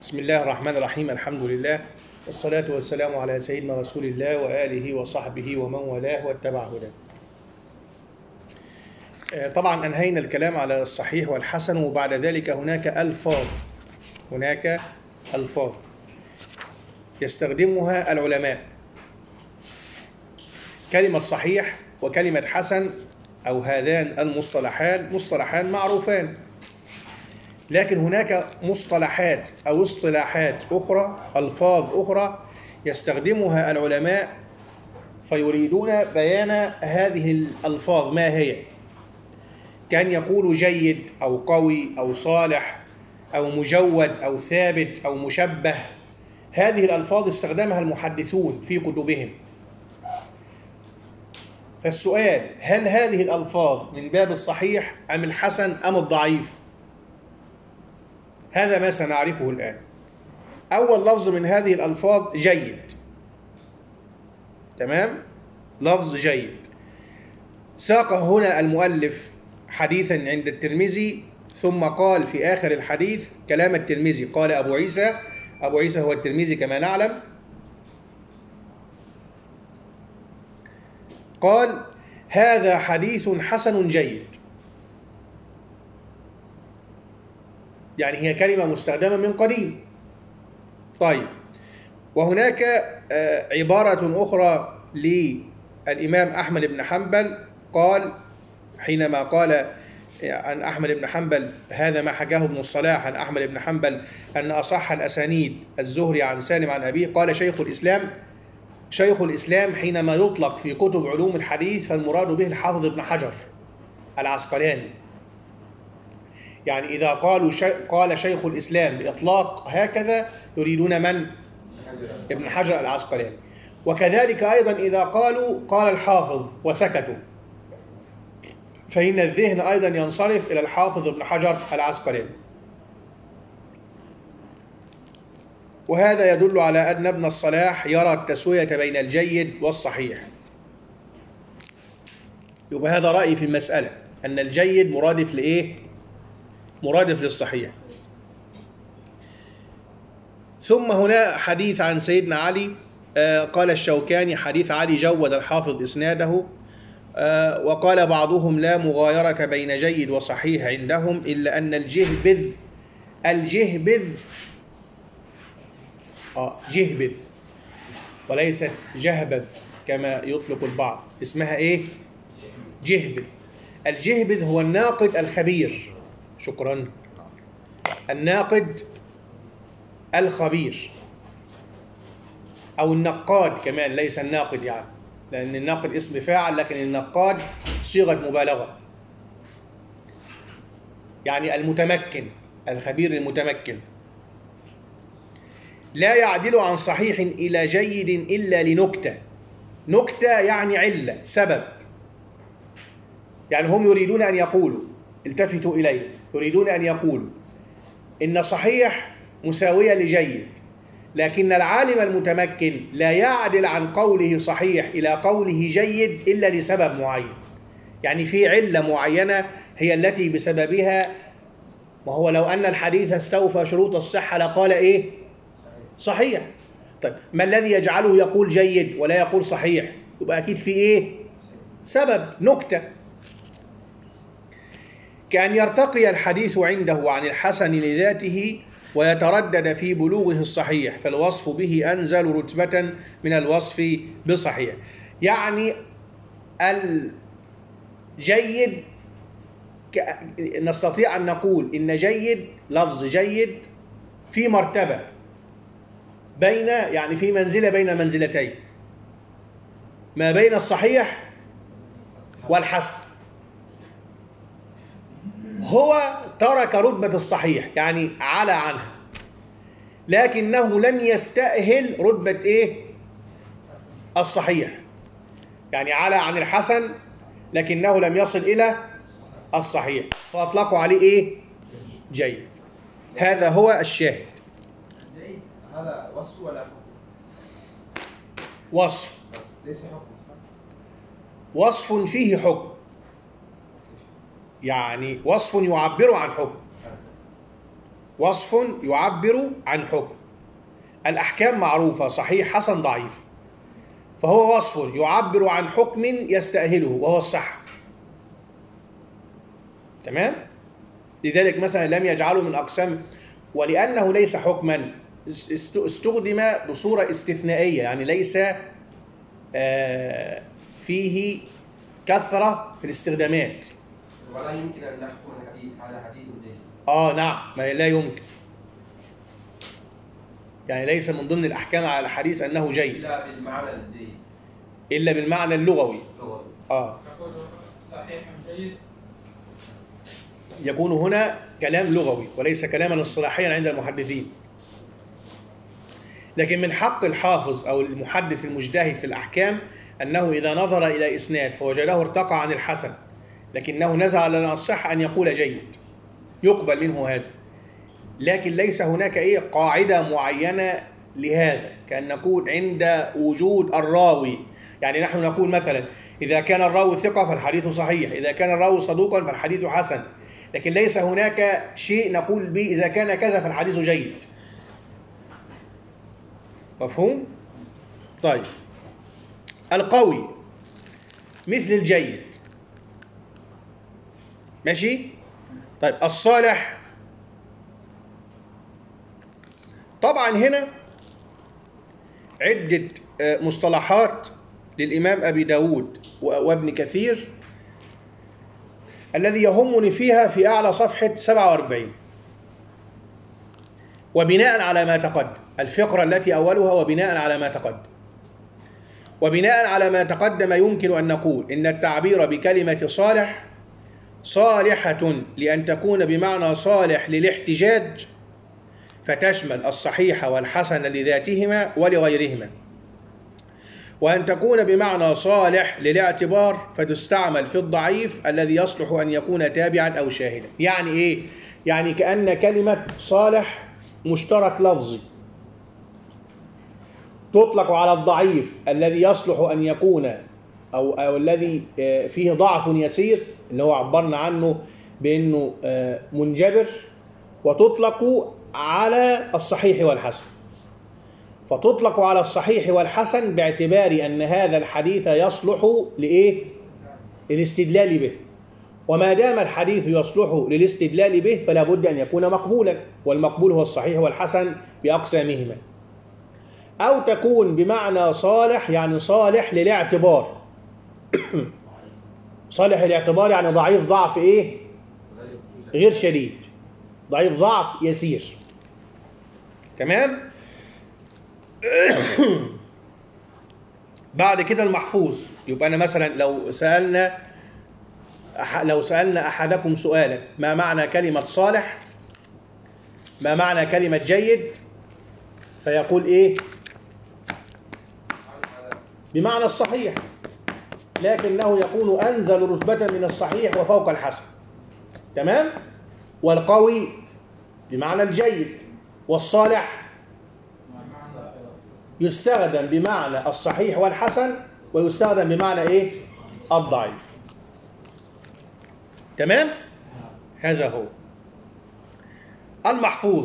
بسم الله الرحمن الرحيم. الحمد لله والصلاة والسلام على سيدنا رسول الله وآله وصحبه ومن والاه واتبع هداه. طبعا أنهينا الكلام على الصحيح والحسن، وبعد ذلك هناك ألفاظ يستخدمها العلماء. كلمة صحيح وكلمة حسن أو هذان المصطلحان مصطلحان معروفان، لكن هناك مصطلحات أو اصطلاحات أخرى، ألفاظ أخرى يستخدمها العلماء فيريدون بيان هذه الألفاظ ما هي، كان يقول جيد أو قوي أو صالح أو مجود أو ثابت أو مشبه. هذه الألفاظ استخدمها المحدثون في كتبهم. فالسؤال: هل هذه الألفاظ من باب الصحيح أم الحسن أم الضعيف؟ هذا ما سنعرفه الآن. أول لفظ من هذه الألفاظ جيد. تمام؟ لفظ جيد. ساق هنا المؤلف حديثا عند الترمذي، ثم قال في آخر الحديث كلام الترمذي، قال أبو عيسى هو الترمذي كما نعلم، قال: هذا حديث حسن جيد. يعني هي كلمة مستخدمة من قديم. طيب، وهناك عبارة أخرى للإمام أحمد بن حنبل، قال حينما قال عن أحمد بن حنبل، هذا ما حكاه ابن الصلاح عن أحمد بن حنبل، أن أصح الأسانيد الزهري عن سالم عن أبيه، قال شيخ الإسلام حينما يطلق في كتب علوم الحديث فالمراد به الحافظ ابن حجر العسقلاني. يعني إذا قال شيخ الإسلام بإطلاق هكذا يريدون من؟ ابن حجر العسقلاني. وكذلك أيضا إذا قال الحافظ وسكتوا، فإن الذهن أيضا ينصرف إلى الحافظ ابن حجر العسقلاني. وهذا يدل على أن ابن الصلاح يرى التسوية بين الجيد والصحيح. يبقى هذا رأيي في المسألة، أن الجيد مرادف لإيه؟ مرادف للصحيح. ثم هنا حديث عن سيدنا علي، قال الشوكاني: حديث علي جود الحافظ إسناده، وقال بعضهم: لا مغايرة بين جيد وصحيح عندهم، إلا أن الجهبذ جهبذ وليست جهبذ كما يطلق البعض، اسمها إيه؟ جهبذ. الجهبذ هو الناقد الخبير. شكرا. الناقد الخبير أو النقاد كمان، ليس الناقد يعني، لأن الناقد اسم فاعل، لكن النقاد صيغة مبالغة، يعني المتمكن، الخبير المتمكن. لا يعدل عن صحيح إلى جيد إلا لنكتة. نكتة يعني علة، سبب. يعني هم يريدون أن يقولوا، التفتوا إليه، يريدون أن يقولوا إن صحيح مساوية لجيد، لكن العالم المتمكن لا يعدل عن قوله صحيح إلى قوله جيد إلا لسبب معين. يعني في علة معينة هي التي بسببها، ما هو لو أن الحديث استوفى شروط الصحة لقال إيه؟ صحيح. طيب، ما الذي يجعله يقول جيد ولا يقول صحيح؟ يبقى أكيد في إيه؟ سبب، نكتة. كأن يرتقي الحديث عنده عن الحسن لذاته ويتردد في بلوغه الصحيح، فالوصف به أنزل رتبة من الوصف بصحيح. يعني الجيد نستطيع أن نقول إن جيد، لفظ جيد في مرتبة بين، يعني في منزلة بين منزلتين، ما بين الصحيح والحسن. هو ترك رتبة الصحيح، يعني على عنها، لكنه لم يستأهل رتبة إيه؟ الصحيح. يعني على عن الحسن لكنه لم يصل إلى الصحيح، فأطلقوا عليه إيه؟ جيد. هذا هو الشاهد. جيد هذا وصف ولا حكم؟ وصف. ليس حكم، صح؟ وصف فيه حكم، يعني وصف يعبر عن حكم. وصف يعبر عن حكم. الأحكام معروفة، صحيح حسن ضعيف، فهو وصف يعبر عن حكم يستأهله وهو الصحة. تمام؟ لذلك مثلا لم يجعله من أقسام، ولأنه ليس حكما استخدم بصورة استثنائية، يعني ليس فيه كثرة في الاستخدامات. ولا يمكن أن نحكم الحديث على حديث جيد. نعم، ما لا يمكن. يعني ليس من ضمن الأحكام على الحديث أنه جيد إلا بالمعنى الجيد، إلا بالمعنى اللغوي. لغوي. يقول صحيح جيد، يكون هنا كلام لغوي وليس كلاما اصطلاحيا عند المحدثين. لكن من حق الحافظ أو المحدث المجتهد في الأحكام أنه إذا نظر إلى إسناد فوجده ارتقى عن الحسن لكنه نزل على الصحة أن يقول جيد، يقبل منه هذا. لكن ليس هناك قاعدة معينة لهذا، كأن نقول عند وجود الراوي. يعني نحن نقول مثلا إذا كان الراوي ثقة فالحديث صحيح، إذا كان الراوي صدوقا فالحديث حسن، لكن ليس هناك شيء نقول به إذا كان كذا فالحديث جيد. مفهوم؟ طيب، القوي مثل الجيد، ماشي؟ طيب، الصالح طبعا هنا عدة مصطلحات للإمام أبي داود وابن كثير الذي يهمني فيها في أعلى صفحة 47. وبناء على ما تقدم، الفقرة التي أولها وبناء على ما تقدم. وبناء على ما تقدم يمكن أن نقول إن التعبير بكلمة صالح صالحة لأن تكون بمعنى صالح للاحتجاج، فتشمل الصحيح والحسن لذاتهما ولغيرهما، وأن تكون بمعنى صالح للاعتبار فتستعمل في الضعيف الذي يصلح أن يكون تابعا أو شاهدا. يعني إيه؟ يعني كأن كلمة صالح مشترك لفظي تطلق على الضعيف الذي يصلح أن يكون أو الذي فيه ضعف يسير، اللي هو عبرنا عنه بأنه منجبر، وتطلق على الصحيح والحسن. فتطلق على الصحيح والحسن باعتبار أن هذا الحديث يصلح لإيه؟ للاستدلال به، وما دام الحديث يصلح للاستدلال به فلا بد أن يكون مقبولا، والمقبول هو الصحيح والحسن بأقسامهما. أو تكون بمعنى صالح يعني صالح للاعتبار. صالح للاعتبار يعني ضعيف ضعف إيه؟ غير شديد، ضعيف ضعف يسير. تمام؟ بعد كده المحفوظ. يبقى أنا مثلا لو سألنا أحدكم سؤالا: ما معنى كلمة صالح؟ ما معنى كلمة جيد؟ فيقول إيه؟ بمعنى الصحيح، لكنه يكون أنزل رتبة من الصحيح وفوق الحسن. تمام؟ والقوي بمعنى الجيد، والصالح يستخدم بمعنى الصحيح والحسن، ويستخدم بمعنى إيه؟ الضعيف. تمام؟ هذا هو المحفوظ.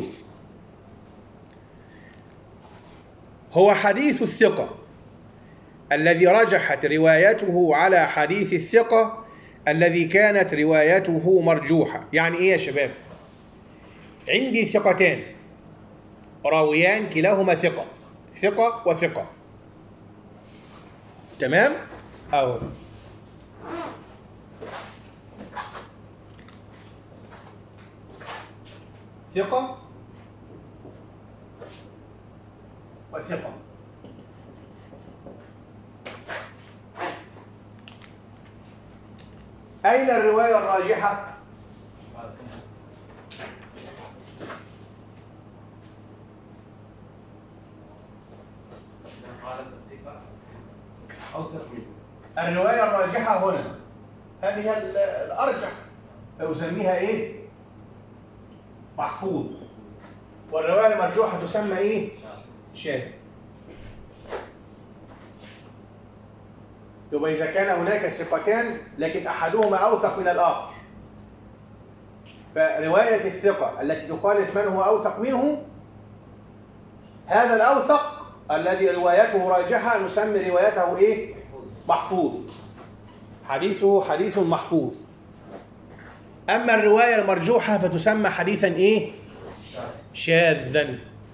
هو حديث الثقة الذي رجحت روايته على حديث الثقة الذي كانت روايته مرجوحة. يعني إيه يا شباب؟ عندي ثقتان راويان كلاهما ثقة، ثقة وثقة. تمام؟ أهو ثقة وثقة. أين الرواية الراجحة؟ الرواية الراجحة هنا، هذه الأرجح، فيسميها إيه؟ محفوظ. والرواية المرجوحة تسمى إيه؟ شاذ. يبقى إذا كان هناك ثقتان لكن أحدهما أوثق من الآخر فرواية الثقة التي تخالف من هو أوثق منه، هذا الأوثق الذي روايته راجحة نسمي روايته إيه؟ محفوظ. حديثه حديث محفوظ. أما الرواية المرجوحة فتسمى حديثا إيه؟ شاذا.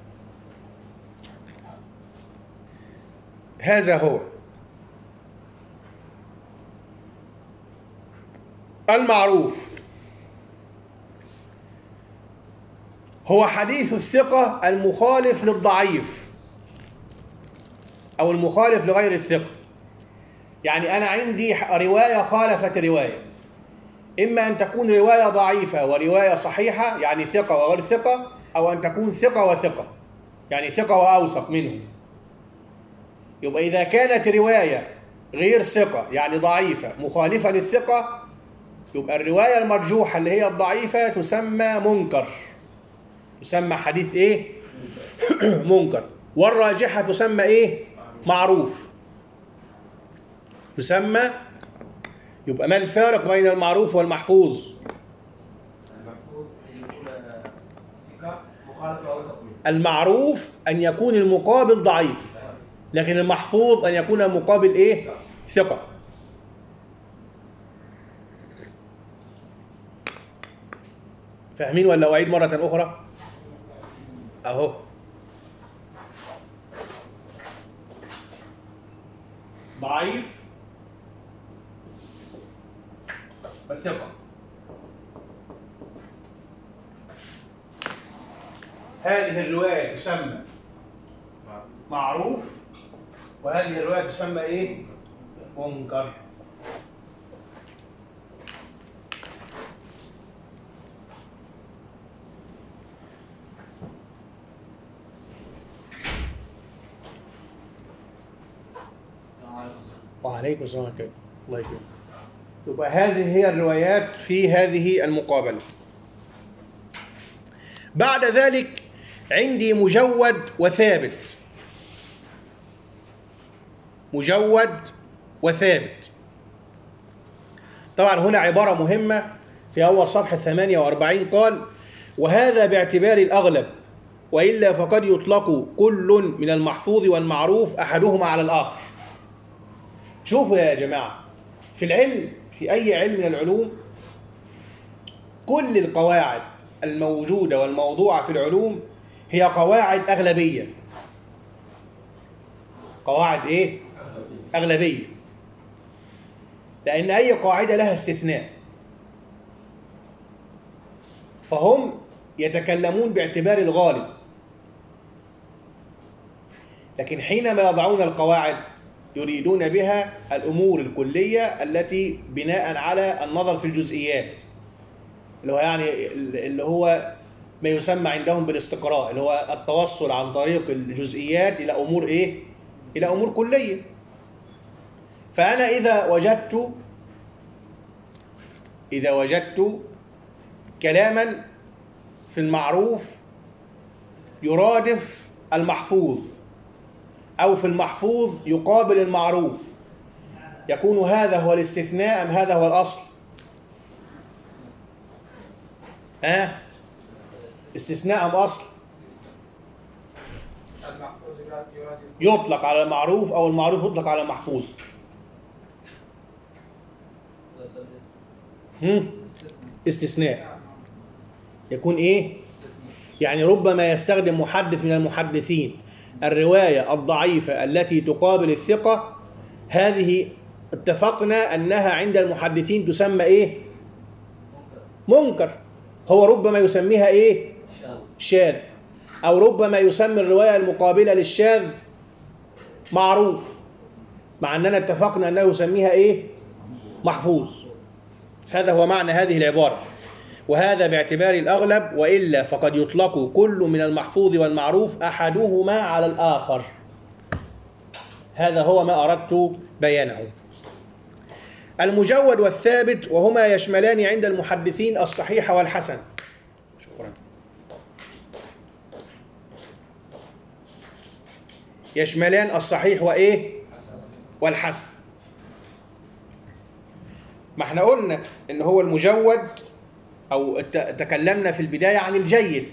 هذا هو المعروف، هو حديث الثقة المخالف للضعيف أو المخالف لغير الثقة. يعني أنا عندي رواية خالفت رواية، إما أن تكون رواية ضعيفة ورواية صحيحة يعني ثقة وغير ثقة، أو أن تكون ثقة وثقة يعني ثقة وأوثق منه. يبقى إذا كانت رواية غير ثقة يعني ضعيفة مخالفة للثقة، يبقى الرواية المرجوحة اللي هي الضعيفة تسمى منكر، تسمى حديث إيه؟ منكر. والراجحة تسمى إيه؟ معروف. تسمى. يبقى ما الفارق بين المعروف والمحفوظ؟ المحفوظ أن يكون ثقة مخالف أوثق منه. المعروف أن يكون المقابل ضعيف، لكن المحفوظ أن يكون المقابل إيه؟ ثقة. فاهمين ولا أعيد مرة أخرى؟ أهو ضعيف وثقة. هذه الرواية تسمى معروف، وهذه الرواية تسمى إيه؟ منكر. وعليكم السلام عليكم. الله يكرمك. يبقى هذه هي الروايات في هذه المقابلة. بعد ذلك عندي مجود وثابت. مجود وثابت. طبعا هنا عبارة مهمة في أول صفحة 48 قال: وهذا باعتبار الأغلب، وإلا فقد يطلق كل من المحفوظ والمعروف أحدهما على الآخر. شوفوا يا جماعة، في العلم، في أي علم من العلوم، كل القواعد الموجودة والموضوعة في العلوم هي قواعد أغلبية. قواعد إيه؟ أغلبية. لأن أي قاعدة لها استثناء، فهم يتكلمون باعتبار الغالب. لكن حينما يضعون القواعد يريدون بها الأمور الكلية التي بناء على النظر في الجزئيات، اللي هو ما يسمى عندهم بالاستقراء، اللي هو التوصل عن طريق الجزئيات إلى أمور إيه؟ إلى أمور كلية. فأنا إذا وجدت كلاما في المعروف يرادف المحفوظ، أو في المحفوظ يقابل المعروف، يكون هذا هو الاستثناء أم هذا هو الأصل؟ استثناء أم أصل؟ يطلق على المعروف أو المعروف يطلق على المحفوظ. استثناء. يكون إيه؟ يعني ربما يستخدم محدث من المحدثين الرواية الضعيفة التي تقابل الثقة، هذه اتفقنا أنها عند المحدثين تسمى إيه؟ منكر. هو ربما يسميها إيه؟ شاذ. أو ربما يسمي الرواية المقابلة للشاذ معروف، مع أننا اتفقنا أنه يسميها إيه؟ محفوظ. هذا هو معنى هذه العبارة. وهذا باعتبار الأغلب، وإلا فقد يطلق كل من المحفوظ والمعروف أحدهما على الآخر. هذا هو ما أردت بيانه. المجود والثابت، وهما يشملان عند المحدثين الصحيح والحسن. شكرا. يشملان الصحيح وإيه؟ والحسن. ما احنا قلنا إن هو المجود أو تكلمنا في البداية عن الجيد،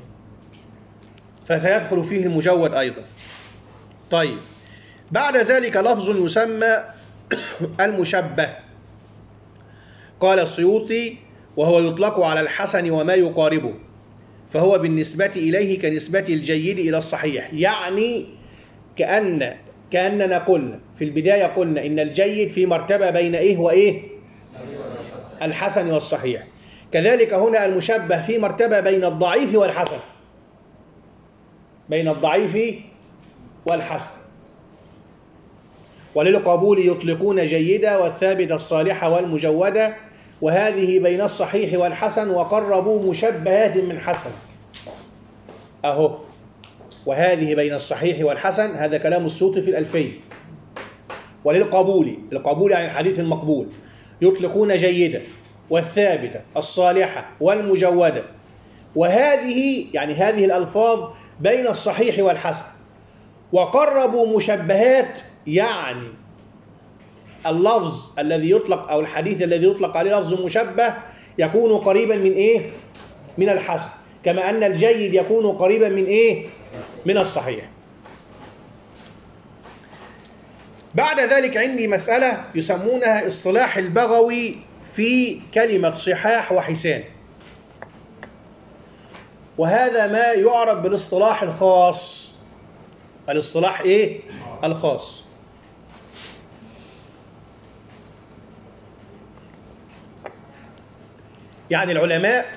فسيدخل فيه المجود أيضا. طيب، بعد ذلك لفظ يسمى المشبه. قال السيوطي: وهو يطلق على الحسن وما يقاربه، فهو بالنسبة إليه كنسبة الجيد إلى الصحيح. يعني كأننا قلنا في البداية، قلنا إن الجيد في مرتبة بين إيه وإيه؟ الحسن والصحيح. كذلك هنا المشبه في مرتبة بين الضعيف والحسن، بين الضعيف والحسن. وللقبول يطلقون جيدة والثابتة الصالحة والمجودة، وهذه بين الصحيح والحسن، وقربوا مشبهات من حسن. أهو، وهذه بين الصحيح والحسن، هذا كلام السيوطي في الألفية. وللقبول، القبول يعني الحديث المقبول، يطلقون جيدة والثابتة الصالحة والمجودة، وهذه يعني هذه الألفاظ بين الصحيح والحسن، وقربوا مشبهات، يعني اللفظ الذي يطلق أو الحديث الذي يطلق عليه لفظ مشبه يكون قريبا من إيه؟ من الحسن، كما أن الجيد يكون قريبا من إيه؟ من الصحيح. بعد ذلك عندي مسألة يسمونها اصطلاح البغوي في كلمة صحاح وحسان، وهذا ما يعرف بالاصطلاح الخاص. الاصطلاح إيه؟ الخاص. يعني العلماء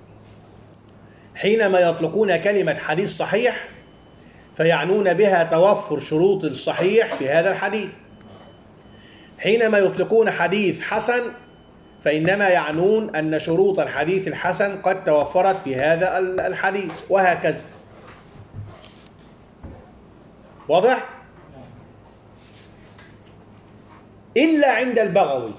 حينما يطلقون كلمة حديث صحيح فيعنون بها توفر شروط الصحيح في هذا الحديث. حينما يطلقون حديث حسن فإنما يعنون أن شروط الحديث الحسن قد توفرت في هذا الحديث، وهكذا. واضح؟ إلا عند البغوي.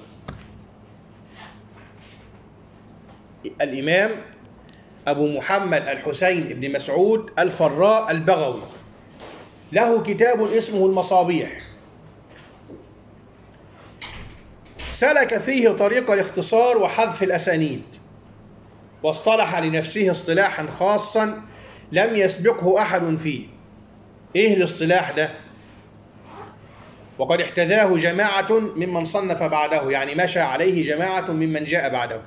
الإمام أبو محمد الحسين بن مسعود الفراء البغوي له كتاب اسمه المصابيح، سلك فيه طريق الاختصار وحذف الأسانيد، واصطلح لنفسه اصطلاحا خاصا لم يسبقه أحد فيه. إيه الاصطلاح ده؟ وقد احتذاه جماعة ممن صنف بعده، يعني مشى عليه جماعة ممن جاء بعده.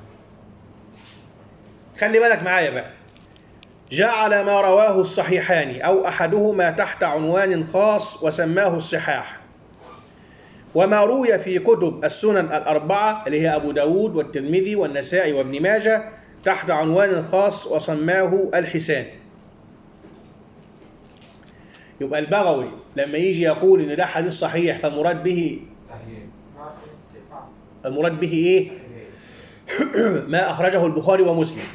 خلي بالك معايا بقى. جعل ما رواه الصحيحان أو أحدهما تحت عنوان خاص وسماه الصحاح، وما روي في كتب السنن الأربعة اللي هي أبو داود والترمذي والنسائي وابن ماجه تحت عنوان خاص وسماه الحسان. يبقى البغوي لما يجي يقول إن ده حديث صحيح فالمراد به المراد به إيه؟ ما أخرجه البخاري ومسلم.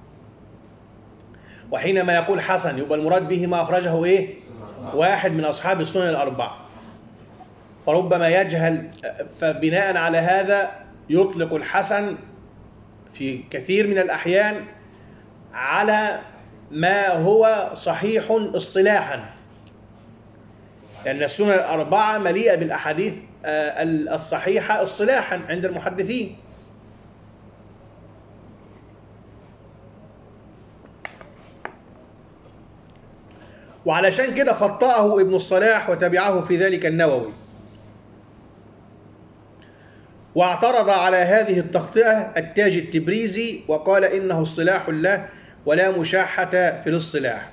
وحينما يقول حسن يبقى المراد به ما أخرجه إيه؟ واحد من أصحاب السنن الأربعة. فربما يجهل، فبناء على هذا يطلق الحسن في كثير من الأحيان على ما هو صحيح اصطلاحا، لأن السنن الأربعة مليئة بالأحاديث الصحيحة اصطلاحا عند المحدثين. وعلشان كده خطأه ابن الصلاح وتبعه في ذلك النووي، واعترض على هذه التخطئة التاج التبريزي وقال إنه اصطلاح له ولا مشاحة في الاصطلاح.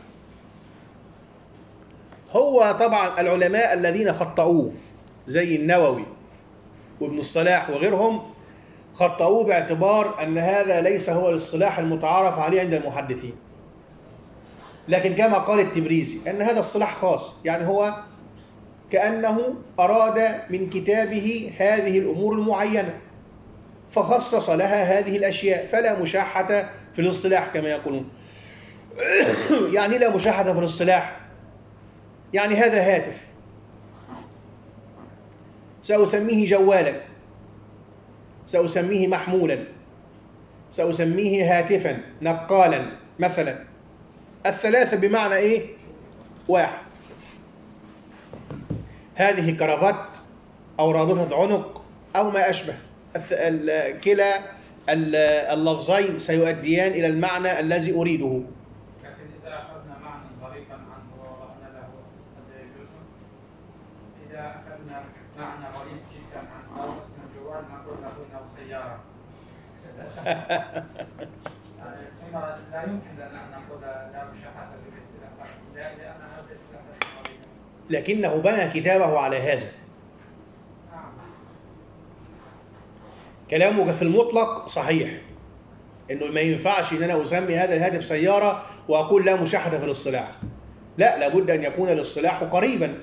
هو طبعا العلماء الذين خطأوه زي النووي وابن الصلاح وغيرهم خطأوه باعتبار أن هذا ليس هو الاصطلاح المتعارف عليه عند المحدثين، لكن كما قال التبريزي أن هذا اصطلاح خاص، يعني هو كأنه أراد من كتابه هذه الأمور المعينة فخصص لها هذه الأشياء، فلا مشاحة في الاصطلاح كما يقولون. يعني لا مشاحة في الاصطلاح، يعني هذا هاتف سأسميه جوالا، سأسميه محمولا، سأسميه هاتفا، نقالا مثلا. الثلاثة بمعنى إيه؟ واحد. هذه كرافات أو رابطة عنق أو ما أشبه، كلا اللفظين سيؤديان إلى المعنى الذي أريده. لكن إذا أخذنا معنى غريبا عنه ووضعنا له هذا يجوز. إذا أخذنا معنى غريب جدا عنه اسم الجوال نقول له إنه سيارة. ثم لا يمكن لنا أن نقول لا مشاحة بالاصطلاح لأن هذا الاصطلاح ليس غريبا. لكنه بنى كتابه على هذا. كلامك في المطلق صحيح، انه ما ينفعش ان انا اسمي هذا الهاتف سياره واقول لا مشاحه في الاصطلاح. لا، لابد ان يكون الاصطلاح قريبا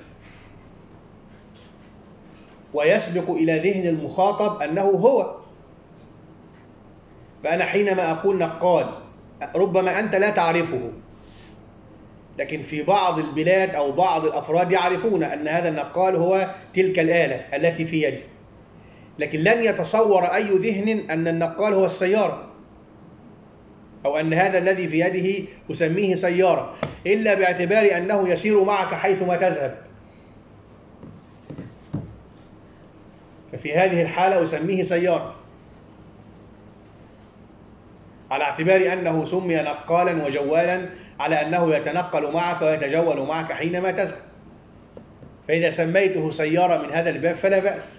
ويسبق الى ذهن المخاطب انه هو. فانا حينما اقول نقال ربما انت لا تعرفه، لكن في بعض البلاد او بعض الافراد يعرفون ان هذا النقال هو تلك الاله التي في يدي، لكن لن يتصور أي ذهن أن النقال هو السيارة أو أن هذا الذي في يده أسميه سيارة إلا باعتبار أنه يسير معك حيثما تذهب. ففي هذه الحالة أسميه سيارة على اعتبار أنه سمي نقالا وجوالا على أنه يتنقل معك ويتجول معك حينما تذهب. فإذا سميته سيارة من هذا الباب فلا بأس.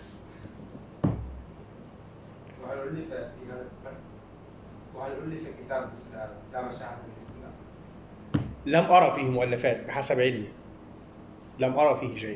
وهل ألف كتاب لا مشاحة بالاصطلاح؟ لم أرى فيه مؤلفات بحسب علمي، لم أرى فيه شيء.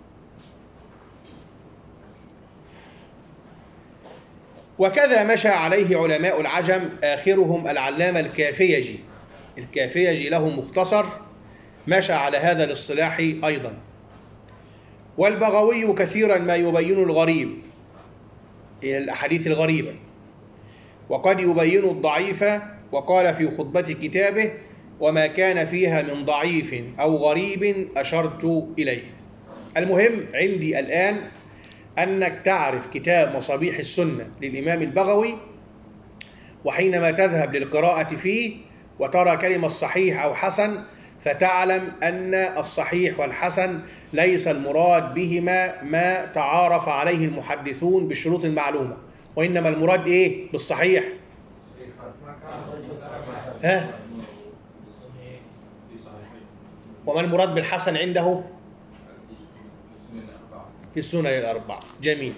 وكذا مشى عليه علماء العجم آخرهم العلامة الكافيجي. الكافيجي له مختصر مشى على هذا الاصطلاح أيضا. والبغوي كثيرا ما يبين الغريب إلى الأحاديث الغريبة، وقد يبين الضعيف، وقال في خطبة كتابه: وما كان فيها من ضعيف أو غريب أشرت إليه. المهم عندي الآن أنك تعرف كتاب مصابيح السنة للإمام البغوي، وحينما تذهب للقراءة فيه وترى كلمة صحيح أو حسن فتعلم أن الصحيح والحسن ليس المراد بهما ما تعارف عليه المحدثون بالشروط المعلومة، وإنما المراد إيه بالصحيح؟ ها؟ وما المراد بالحسن عنده؟ في السنن الأربعة. جميل.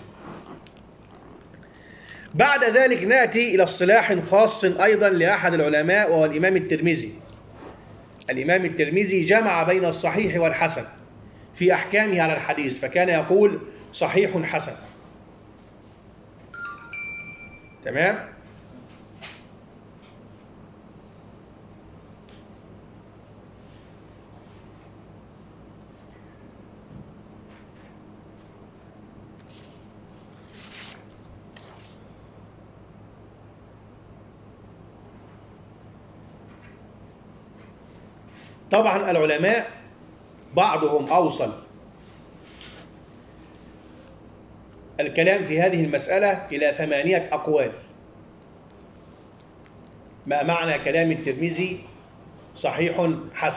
بعد ذلك نأتي إلى اصطلاح خاص أيضا لأحد العلماء وهو الإمام الترمذي. الإمام الترمذي جمع بين الصحيح والحسن في أحكامه على الحديث، فكان يقول صحيح حسن. تمام؟ طبعا العلماء بعضهم أوصل الكلام في هذه المسألة إلى 8 أقوال. ما معنى كلام الترمذي صحيح حسن؟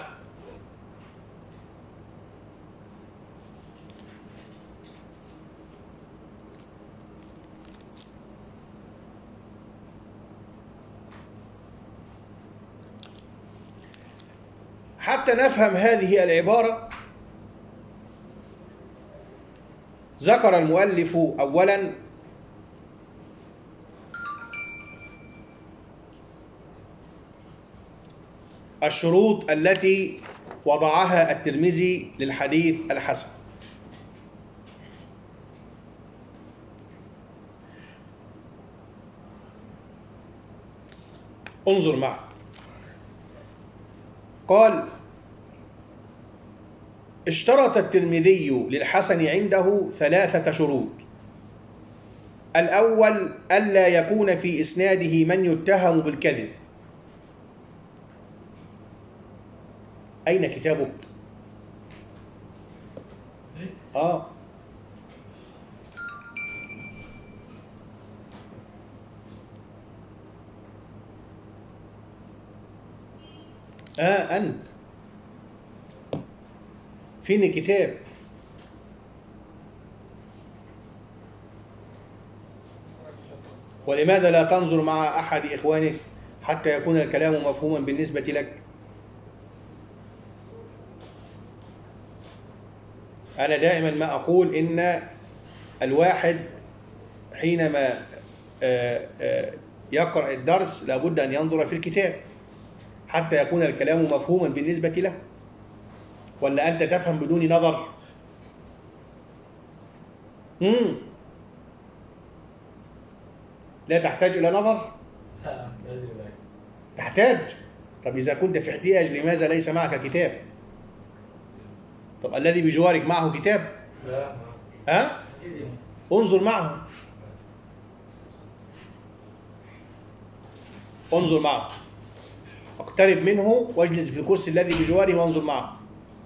حتى نفهم هذه العبارة ذكر المؤلف أولا الشروط التي وضعها الترمذي للحديث الحسن. انظر معي. قال: اشترط الترمذي للحسن عنده 3 شروط. الأول ألا يكون في إسناده من يتهم بالكذب. أين كتابك؟ أنت فين الكتاب؟ ولماذا لا تنظر مع أحد إخوانك حتى يكون الكلام مفهوما بالنسبة لك؟ أنا دائما ما أقول إن الواحد حينما يقرأ الدرس لابد أن ينظر في الكتاب حتى يكون الكلام مفهوما بالنسبة له. ولا أنت تفهم بدون نظر؟ لا تحتاج إلى نظر؟ تحتاج. طب إذا كنت في احتياج لماذا ليس معك كتاب؟ طب الذي بجوارك معه كتاب؟ لا. ها؟ انظر معه. انظر معه. اقترب منه واجلس في الكرسي الذي بجواره وانظر معه.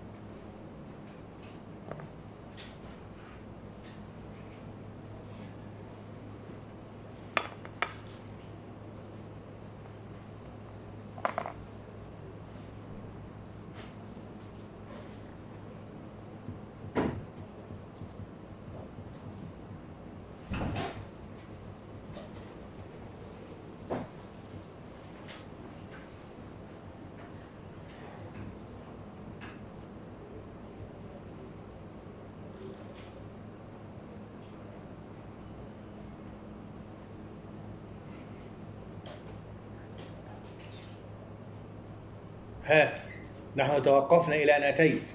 ها، نحن توقفنا إلى أن أتيت.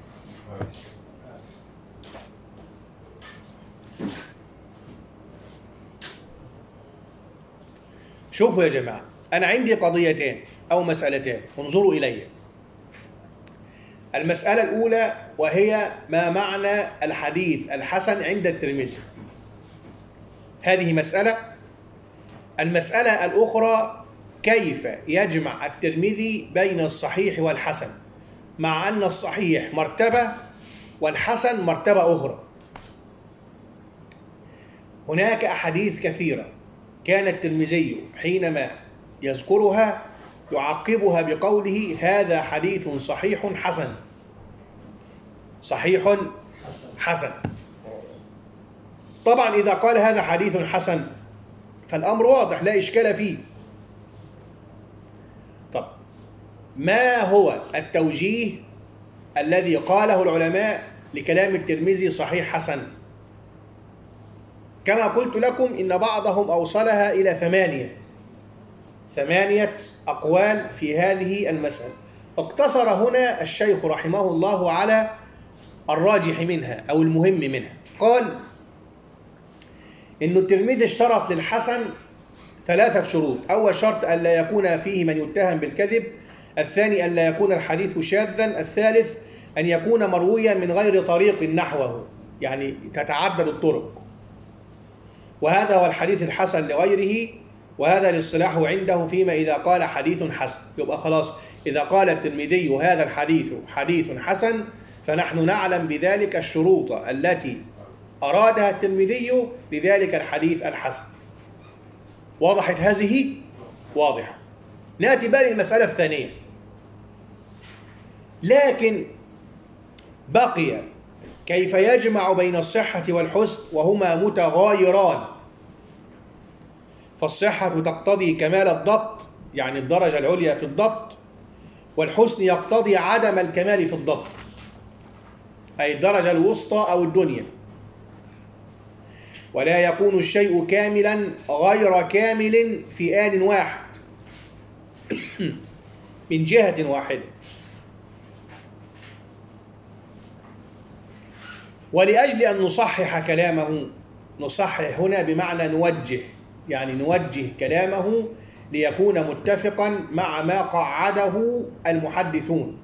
شوفوا يا جماعة، أنا عندي قضيتين أو مسألتين، انظروا إلي. المسألة الأولى وهي ما معنى الحديث الحسن عند الترمذي. هذه مسألة. المسألة الأخرى كيف يجمع الترمذي بين الصحيح والحسن، مع أن الصحيح مرتبة والحسن مرتبة أخرى. هناك أحاديث كثيرة كان الترمذي حينما يذكرها يعقبها بقوله هذا حديث صحيح حسن. صحيح حسن. طبعا إذا قال هذا حديث حسن فالأمر واضح لا إشكال فيه. طب ما هو التوجيه الذي قاله العلماء لكلام الترمذي صحيح حسن؟ كما قلت لكم إن بعضهم أوصلها إلى ثمانية أقوال في هذه المسألة. اقتصر هنا الشيخ رحمه الله على الراجح منها أو المهم منها. قال إن الترمذي اشترط للحسن 3 شروط. أول شرط ألا يكون فيه من يتهم بالكذب، الثاني ألا يكون الحديث شاذا، الثالث أن يكون مرويا من غير طريق نحوه، يعني تتعدد الطرق. وهذا هو الحديث الحسن لغيره، وهذا الاصطلاح عنده فيما إذا قال حديث حسن. يبقى خلاص إذا قال الترمذي هذا الحديث حديث حسن فنحن نعلم بذلك الشروط التي أرادها الترمذي لذلك الحديث الحسن. وضحت هذه؟ واضحة. نأتي بقى للمسألة الثانية. لكن بقي كيف يجمع بين الصحة والحسن وهما متغايران. فالصحة تقتضي كمال الضبط، يعني الدرجة العليا في الضبط، والحسن يقتضي عدم الكمال في الضبط، أي الدرجة الوسطى أو الدنيا. ولا يكون الشيء كاملا غير كامل في آن واحد من جهة واحدة. ولأجل أن نصحح كلامه، نصحح هنا بمعنى نوجه، يعني نوجه كلامه ليكون متفقا مع ما قعده المحدثون.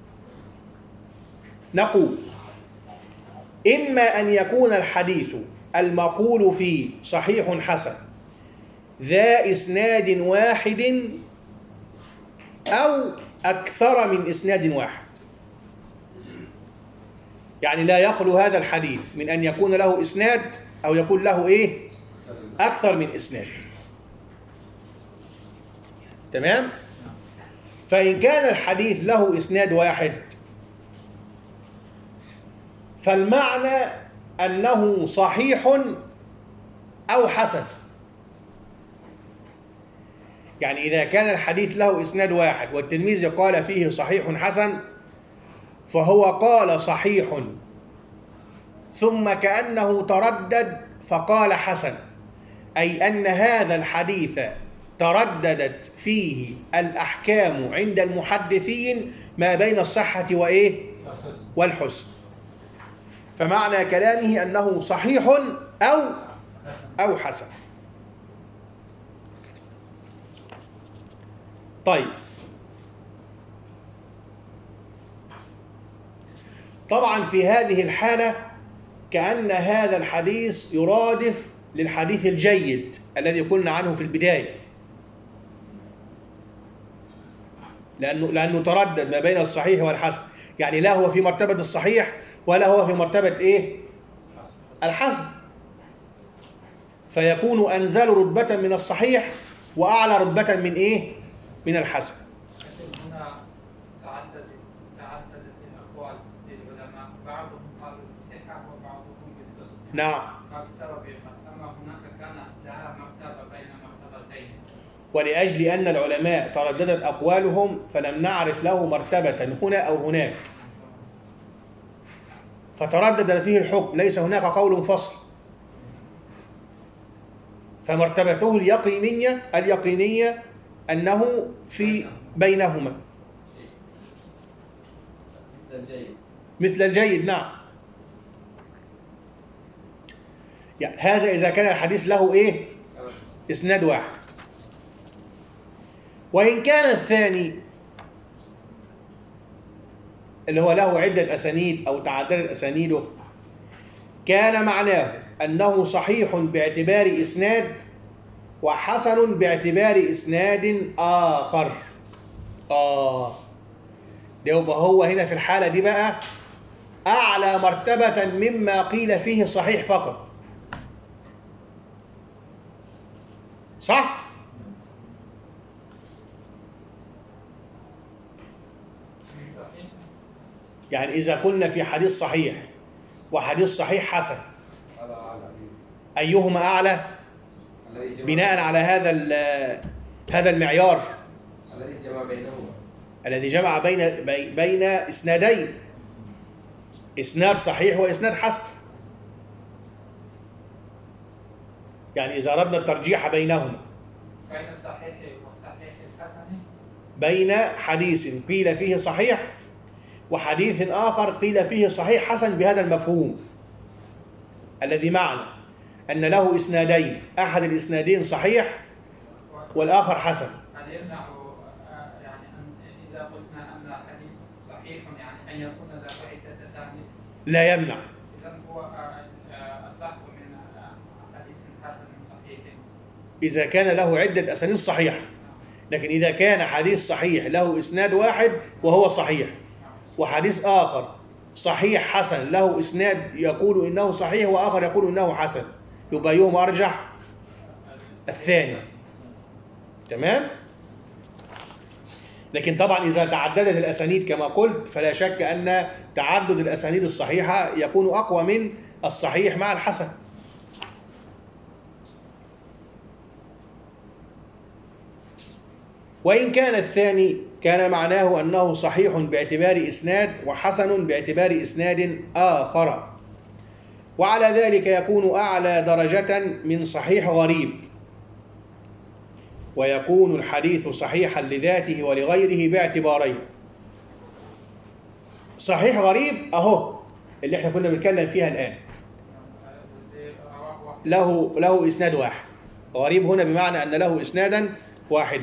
نقول إما أن يكون الحديث المقول فيه صحيح حسن ذا إسناد واحد أو أكثر من إسناد واحد، يعني لا يخلو هذا الحديث من أن يكون له إسناد أو يكون له أكثر من إسناد. تمام؟ فإن كان الحديث له إسناد واحد فالمعنى أنه صحيح أو حسن. يعني إذا كان الحديث له إسناد واحد والترمذي قال فيه صحيح حسن، فهو قال صحيح ثم كأنه تردد فقال حسن، أي أن هذا الحديث ترددت فيه الأحكام عند المحدثين ما بين الصحة وإيه؟ والحسن. فمعنى كلامه أنه صحيح أو حسن. طيب، طبعا في هذه الحالة كأن هذا الحديث يرادف للحديث الجيد الذي قلنا عنه في البداية، لأنه تردد ما بين الصحيح والحسن، يعني لا هو في مرتبة الصحيح ولا هو في مرتبة إيه؟ الحسن، فيكون أنزل رتبة من الصحيح وأعلى رتبة من إيه؟ من الحسن. لكن هنا تعددت الأقوال للعلماء، بعضهم قالوا بالصحة وبعضهم بالحسن. نعم. فبسبب أما هناك كان لها مرتبة بين مرتبتين. ولأجل أن العلماء ترددت أقوالهم فلم نعرف له مرتبة هنا أو هناك، فتردد فيه الحكم، ليس هناك قول فصل، فمرتبته اليقينية أنه في بينهما مثل الجيد. نعم. يعني هذا إذا كان الحديث له إيه؟ إسناد واحد. وإن كان الثاني اللي هو له عدة أسانيد أو تعددت أسانيده، كان معناه أنه صحيح باعتبار إسناد وحسن باعتبار إسناد آخر. ده يبقى هو هنا في الحالة دي بقى أعلى مرتبة مما قيل فيه صحيح فقط. صح؟ يعني إذا قلنا في حديث صحيح وحديث صحيح حسن، أيهما أعلى بناء على هذا المعيار الذي جمع بين إسنادين، إسناد صحيح وإسناد حسن. يعني إذا أردنا الترجيح بينهما، بين الصحيح والصحيح الحسن، بين حديث قيل فيه صحيح وحديث آخر قيل فيه صحيح حسن بهذا المفهوم الذي معنا، أن له إسنادين، أحد الإسنادين صحيح والآخر حسن. هل يمنع يعني إذا قلنا أن الحديث صحيح يعني أن يكون له عدة أسانيد؟ لا يمنع. إذن هو أصح من حديث حسن صحيح إذا كان له عدة أسانيد صحيحة، لكن إذا كان حديث صحيح له إسناد واحد وهو صحيح، وحديث آخر صحيح حسن له إسناد يقول إنه صحيح وآخر يقول إنه حسن، يبقى يوم أرجح الثاني. تمام؟ لكن طبعا إذا تعددت الأسانيد كما قلت فلا شك أن تعدد الأسانيد الصحيحة يكون أقوى من الصحيح مع الحسن. وإن كان الثاني كان معناه أنه صحيح باعتبار إسناد وحسن باعتبار إسناد آخر، وعلى ذلك يكون أعلى درجة من صحيح غريب، ويكون الحديث صحيحا لذاته ولغيره باعتبارين. صحيح غريب أهو اللي احنا كنا بنتكلم فيها الآن، له إسناد واحد. غريب هنا بمعنى أن له إسنادا واحدا.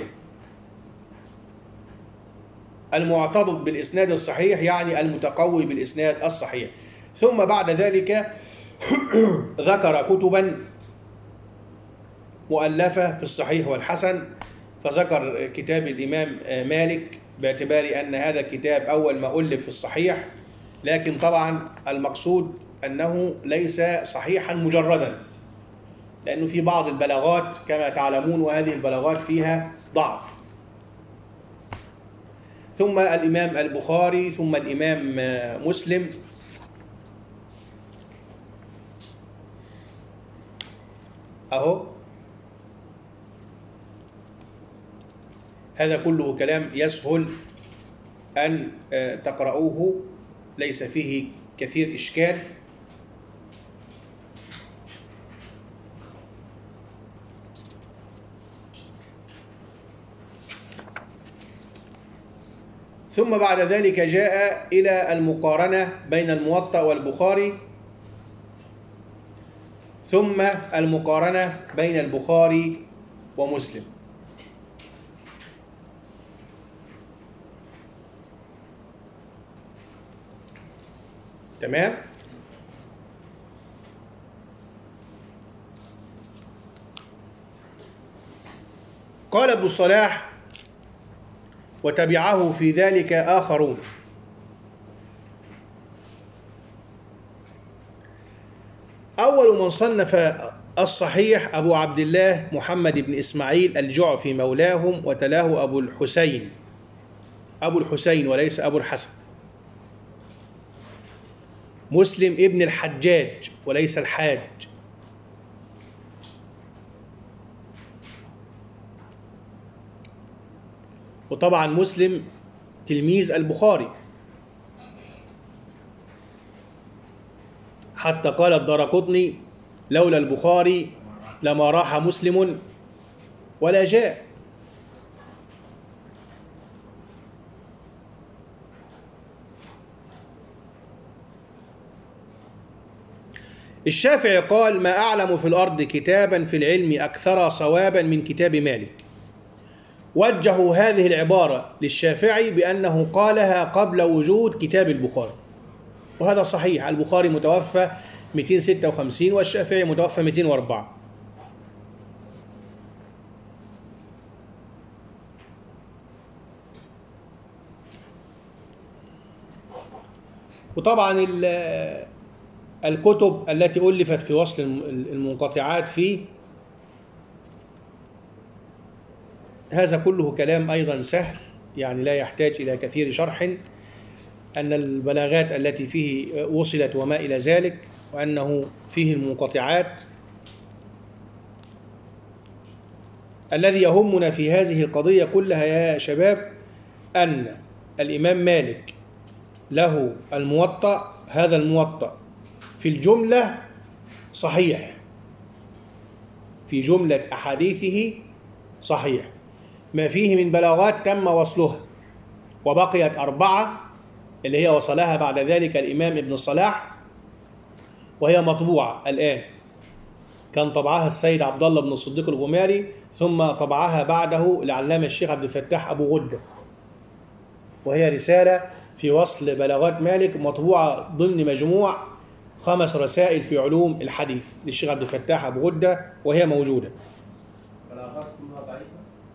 المعتضد بالإسناد الصحيح يعني المتقوي بالإسناد الصحيح. ثم بعد ذلك ذكر كتبا مؤلفة في الصحيح والحسن، فذكر كتاب الإمام مالك باعتبار أن هذا الكتاب أول ما ألف في الصحيح، لكن طبعا المقصود أنه ليس صحيحا مجردا، لأنه في بعض البلاغات كما تعلمون، وهذه البلاغات فيها ضعف. ثم الإمام البخاري، ثم الإمام مسلم. أهو هذا كله كلام يسهل أن تقرؤوه، ليس فيه كثير إشكال. ثم بعد ذلك جاء إلى المقارنة بين الموطأ والبخاري، ثم المقارنة بين البخاري ومسلم. تمام؟ قال ابن الصلاح: وتبعه في ذلك آخرون. أول من صنف الصحيح أبو عبد الله محمد بن إسماعيل الجعفي مولاهم، وتلاه أبو الحسين وليس أبو الحسن، مسلم ابن الحجاج وليس الحاج، وطبعا مسلم تلميذ البخاري، حتى قال الدارقطني: لولا البخاري لما راح مسلم ولا جاء. الشافعي قال: ما أعلم في الأرض كتابا في العلم أكثر صوابا من كتاب مالك. وجهوا هذه العبارة للشافعي بأنه قالها قبل وجود كتاب البخاري، وهذا صحيح. البخاري متوفى 256 والشافعي متوفى 204. وطبعا الكتب التي ألفت في وصل المنقطعات فيه، هذا كله كلام أيضا سهل، يعني لا يحتاج إلى كثير شرح، أن البلاغات التي فيه وصلت وما إلى ذلك، وأنه فيه المنقطعات. الذي يهمنا في هذه القضية كلها يا شباب أن الإمام مالك له الموطأ، هذا الموطأ في الجملة صحيح، في جملة أحاديثه صحيح، ما فيه من بلاغات تم وصلها، وبقيت 4 اللي هي وصلها بعد ذلك الإمام ابن الصلاح، وهي مطبوعة الآن. كان طبعها السيد عبد الله بن الصديق الغماري، ثم طبعها بعده العلامة الشيخ عبد الفتاح أبو غدة، وهي رسالة في وصل بلاغات مالك مطبوعة ضمن مجموع 5 رسائل في علوم الحديث للشيخ عبد الفتاح أبو غدة، وهي موجودة. بلاغات كلها ضعيفة؟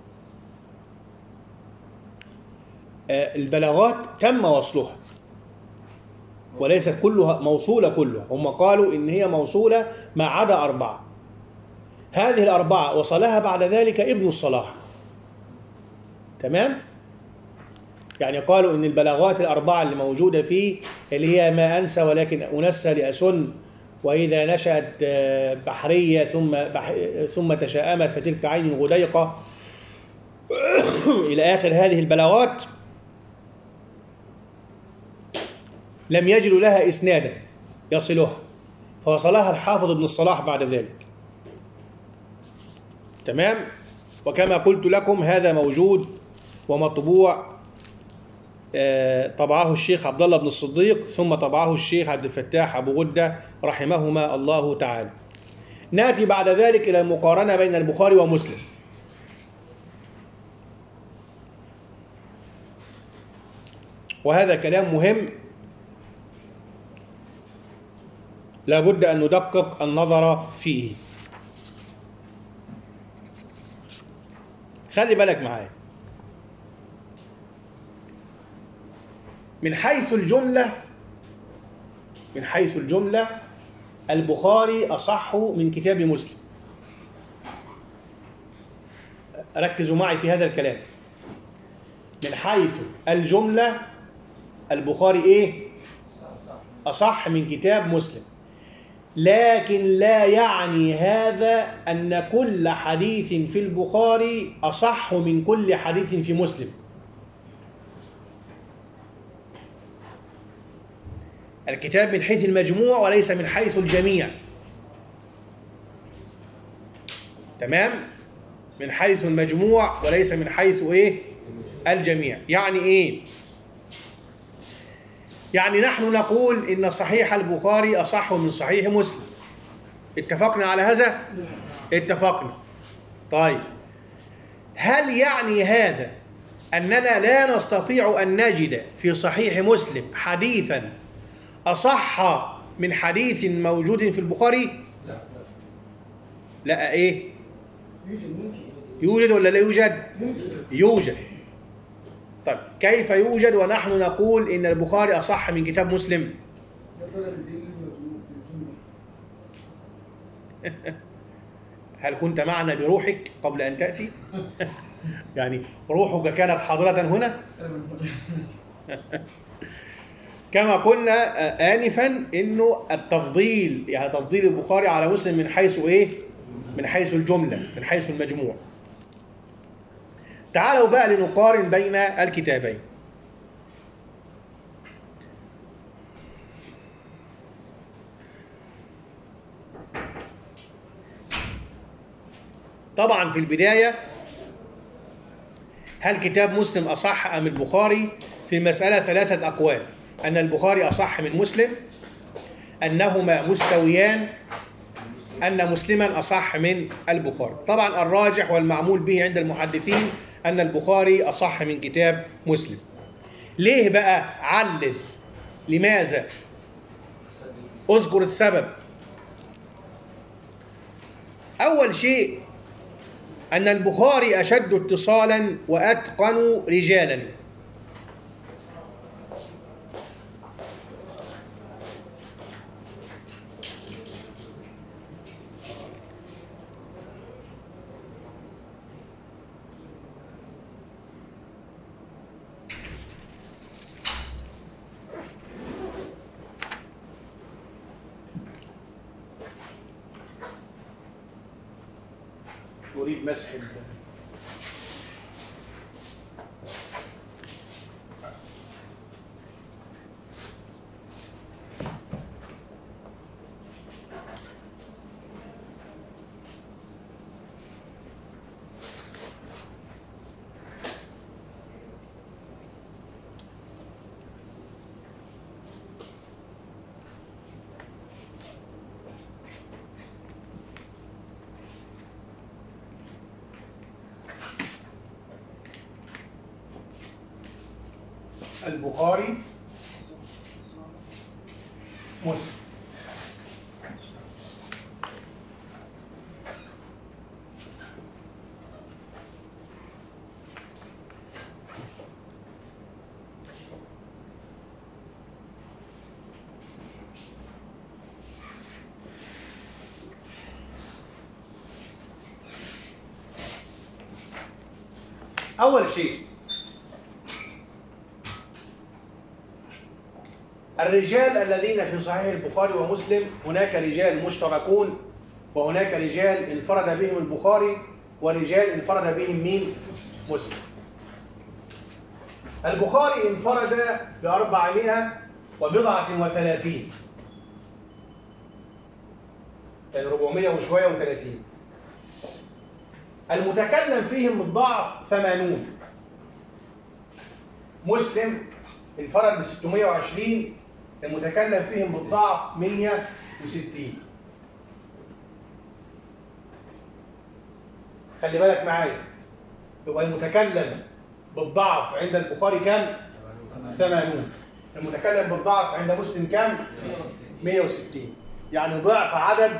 البلاغات تم وصلها وليست كلها موصولة كلها، هم قالوا إن هي موصولة ما عدا 4. هذه ال4 وصلها بعد ذلك ابن الصلاح. تمام؟ يعني قالوا إن البلاغات ال4 اللي موجودة فيه، اللي هي ما أنسى ولكن أنسى لأسن، وإذا نشأت بحرية ثم تشاءمت فتلك عين غديقة، إلى آخر هذه البلاغات، لم يجدوا لها إسنادا يصلها، فوصلها الحافظ ابن الصلاح بعد ذلك. تمام؟ وكما قلت لكم هذا موجود ومطبوع، طبعه الشيخ عبد الله بن الصديق، ثم طبعه الشيخ عبد الفتاح أبو غدة رحمهما الله تعالى. نأتي بعد ذلك إلى المقارنة بين البخاري ومسلم. وهذا كلام مهم، لا بد أن ندقق النظر فيه. خلي بالك معايا، من حيث الجملة البخاري أصح من كتاب مسلم. ركزوا معي في هذا الكلام. من حيث الجملة البخاري إيه؟ أصح من كتاب مسلم. لكن لا يعني هذا أن كل حديث في البخاري أصح من كل حديث في مسلم. الكتاب من حيث المجموع وليس من حيث الجميع. تمام؟ من حيث المجموع وليس من حيث إيه؟ الجميع. يعني إيه؟ يعني نحن نقول إن صحيح البخاري أصح من صحيح مسلم. اتفقنا على هذا؟ اتفقنا. طيب، هل يعني هذا أننا لا نستطيع أن نجد في صحيح مسلم حديثا أصح من حديث موجود في البخاري؟ لا. إيه؟ يوجد ولا لا يوجد؟ يوجد. طيب، كيف يوجد ونحن نقول إن البخاري أصح من كتاب مسلم؟ هل كنت معنا بروحك قبل أن تأتي؟ يعني روحك كانت حاضرة هنا؟ كما قلنا آنفا إنه التفضيل، يعني تفضيل البخاري على مسلم من حيث إيه؟ من حيث الجملة، من حيث المجموع. تعالوا بقى لنقارن بين الكتابين. طبعا في البداية، هل كتاب مسلم أصح أم البخاري؟ في المسألة 3 أقوال: أن البخاري أصح من مسلم، أنهما مستويان، أن مسلما أصح من البخاري. طبعا الراجح والمعمول به عند المحدثين أن البخاري أصح من كتاب مسلم. ليه بقى؟ علل. لماذا؟ أذكر السبب. أول شيء أن البخاري أشد اتصالا وأتقن رجالا. أريد مسح البخاري مسلم. أول شيء، الرجال الذين في صحيح البخاري ومسلم، هناك رجال مشتركون وهناك رجال انفرد بهم البخاري ورجال انفرد بهم مين؟ مسلم. البخاري انفرد ب430، يعني 400 وشوية و30. المتكلم فيهم بالضعف 80. مسلم انفرد ب620، المتكلم فيهم بالضعف 160. خلي بالك معايا، يبقى المتكلم بالضعف عند البخاري كام؟ 80. المتكلم بالضعف عند مسلم كام؟ 160. يعني ضعف عدد.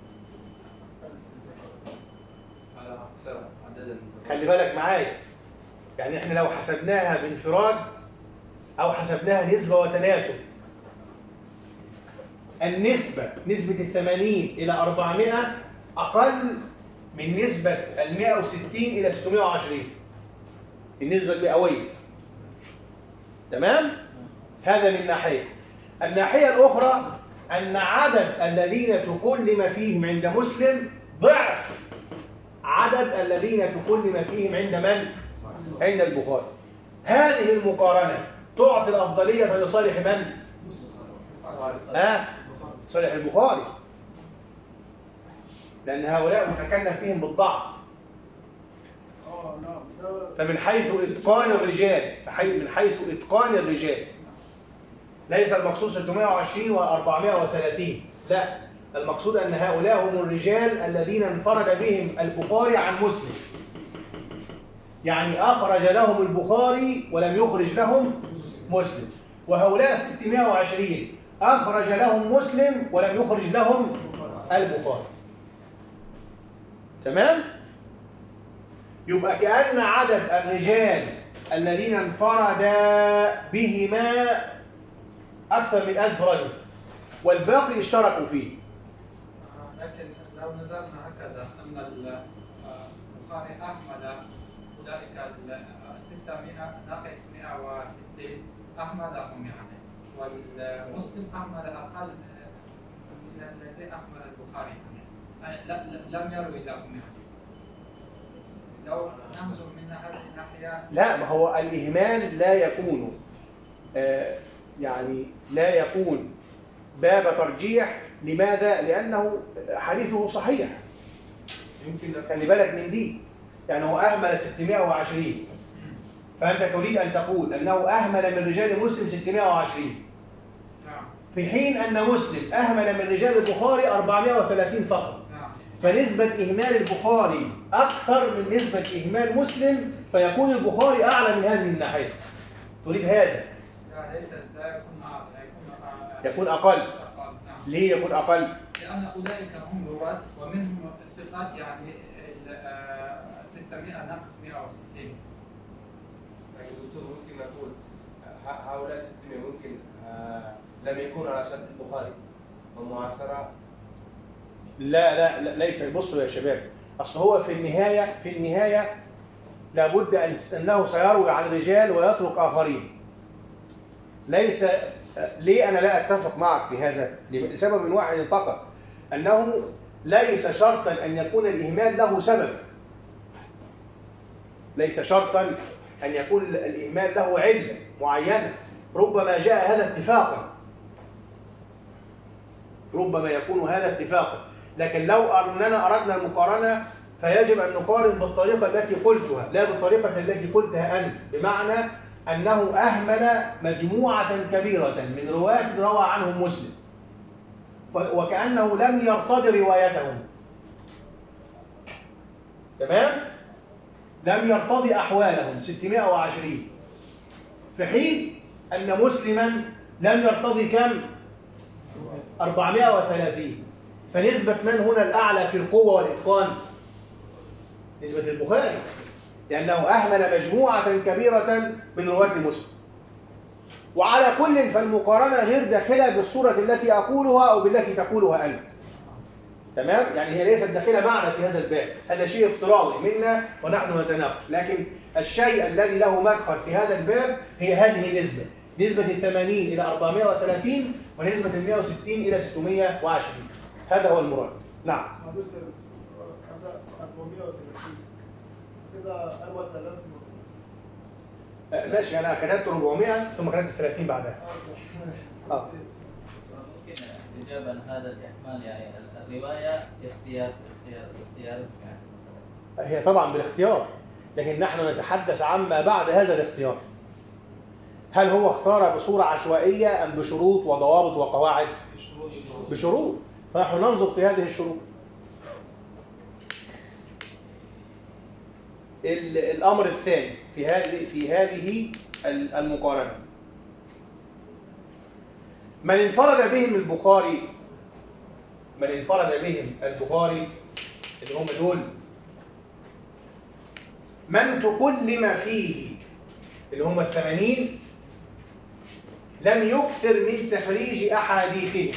خلي بالك معايا، يعني احنا لو حسبناها بانفراد او حسبناها نسبة وتناسب، النسبة، نسبة 80 إلى 400 أقل من نسبة 160 إلى 620، النسبة المئوية. تمام؟ هذا من ناحية. الناحية الأخرى أن عدد الذين تكلم فيهم عند مسلم ضعف عدد الذين تكلم فيهم عند من؟ عند البخاري. هذه المقارنة تعطي الأفضلية لصالح من؟ صالح البخاري، لأن هؤلاء متكلم فيهم بالضعف. فمن حيث إتقان الرجال، من حيث إتقان الرجال، ليس المقصود 620 و430، لا، المقصود أن هؤلاء هم الرجال الذين انفرد بهم البخاري عن مسلم، يعني أخرج لهم البخاري ولم يخرج لهم مسلم، وهؤلاء 620 أخرج لهم مسلم ولم يخرج لهم البخاري. تمام؟ يبقى كأن عدد الرجال الذين انفرد بهما أكثر من 1000 رجل، والباقي اشتركوا فيه. لكن لو نظرنا هكذا أن البخاري أحمد أولئك 600 ناقص 160 أحمدهم يعني، والمسلم أحمد أقل من الذي أحمد البخاري يعني لم يروي لهم يعني. لو ننظر من هذه الناحية، لا، ما هو الإهمال لا يكون يعني لا يكون باب ترجيح. لماذا؟ لأنه حديثه صحيح. يمكن خلي بالك من دي، يعني هو أهمل 620، فأنت تريد أن تقول أنه أهمل من رجال مسلم 620، في حين أن مسلم أهمل من رجال البخاري 430 فقط. فنسبة إهمال البخاري أكثر من نسبة إهمال مسلم، فيكون البخاري أعلى من هذه الناحية. تريد هذا؟ لا، ليس، لا يكون أعلى، يكون أقل. نعم. ليه يكون أقل؟ لأن أولئك هم رواة ومنهم الثقات، يعني 600 ناقص 160. دكتور، ممكن نقول هؤلاء 600 ممكن لم يكونوا على شرط البخاري ومعاصرة؟ لا ليس. بصوا يا شباب، أصل هو في النهاية لابد أنه سيروي عن رجال ويترك آخرين. ليس. ليه أنا لا أتفق معك في هذا؟ لسبب واحد فقط، أنه ليس شرطا أن يكون الإهمال له سبب. ليس شرطا أن يكون الإهمال له علة معينة، ربما جاء هذا اتفاقا، ربما يكون هذا اتفاقا. لكن لو أننا أردنا المقارنة فيجب أن نقارن بالطريقة التي قلتها، لا بالطريقة التي قلتها أنت، بمعنى أنه أهمل مجموعة كبيرة من رواة روى عنهم مسلم، وكأنه لم يرتضي روايتهم. تمام؟ لم يرتضي أحوالهم 620، في حين أن مسلما لم يرتضي كم؟ 430. فنسبة من هنا الأعلى في القوة والإتقان؟ نسبة البخاري، لأنه أهمل مجموعة كبيرة من رواة مسلم. وعلى كل فالمقارنة غير داخلة بالصورة التي أقولها أو بالتي تقولها أنت. تمام؟ يعني هي ليست داخلة معنا في هذا الباب، هذا شيء افتراضي منا ونحن نتناقل، لكن الشيء الذي له مدخل في هذا الباب هي هذه النسبة، نسبة 80 إلى 430 ونسبة 160 إلى 620. هذا هو المراد. نعم. هذا 430 كده 4000 ماشي، انا كتبت 400 ثم كتبت 30 بعدها. ممكن إجابة عن هذا الإحمال، يعني الرواية اختيار يعني. هي طبعا بالاختيار، لكن نحن نتحدث عما بعد هذا الاختيار. هل هو اختار بصورة عشوائية أم بشروط وضوابط وقواعد؟ بشروط. فنحن ننظر في هذه الشروط. الأمر الثاني في هذه المقارنة، من انفرد بهم البخاري اللي هم دول من تكلم فيه اللي هم 80 لم يكثر من تخريج أحاديثهم.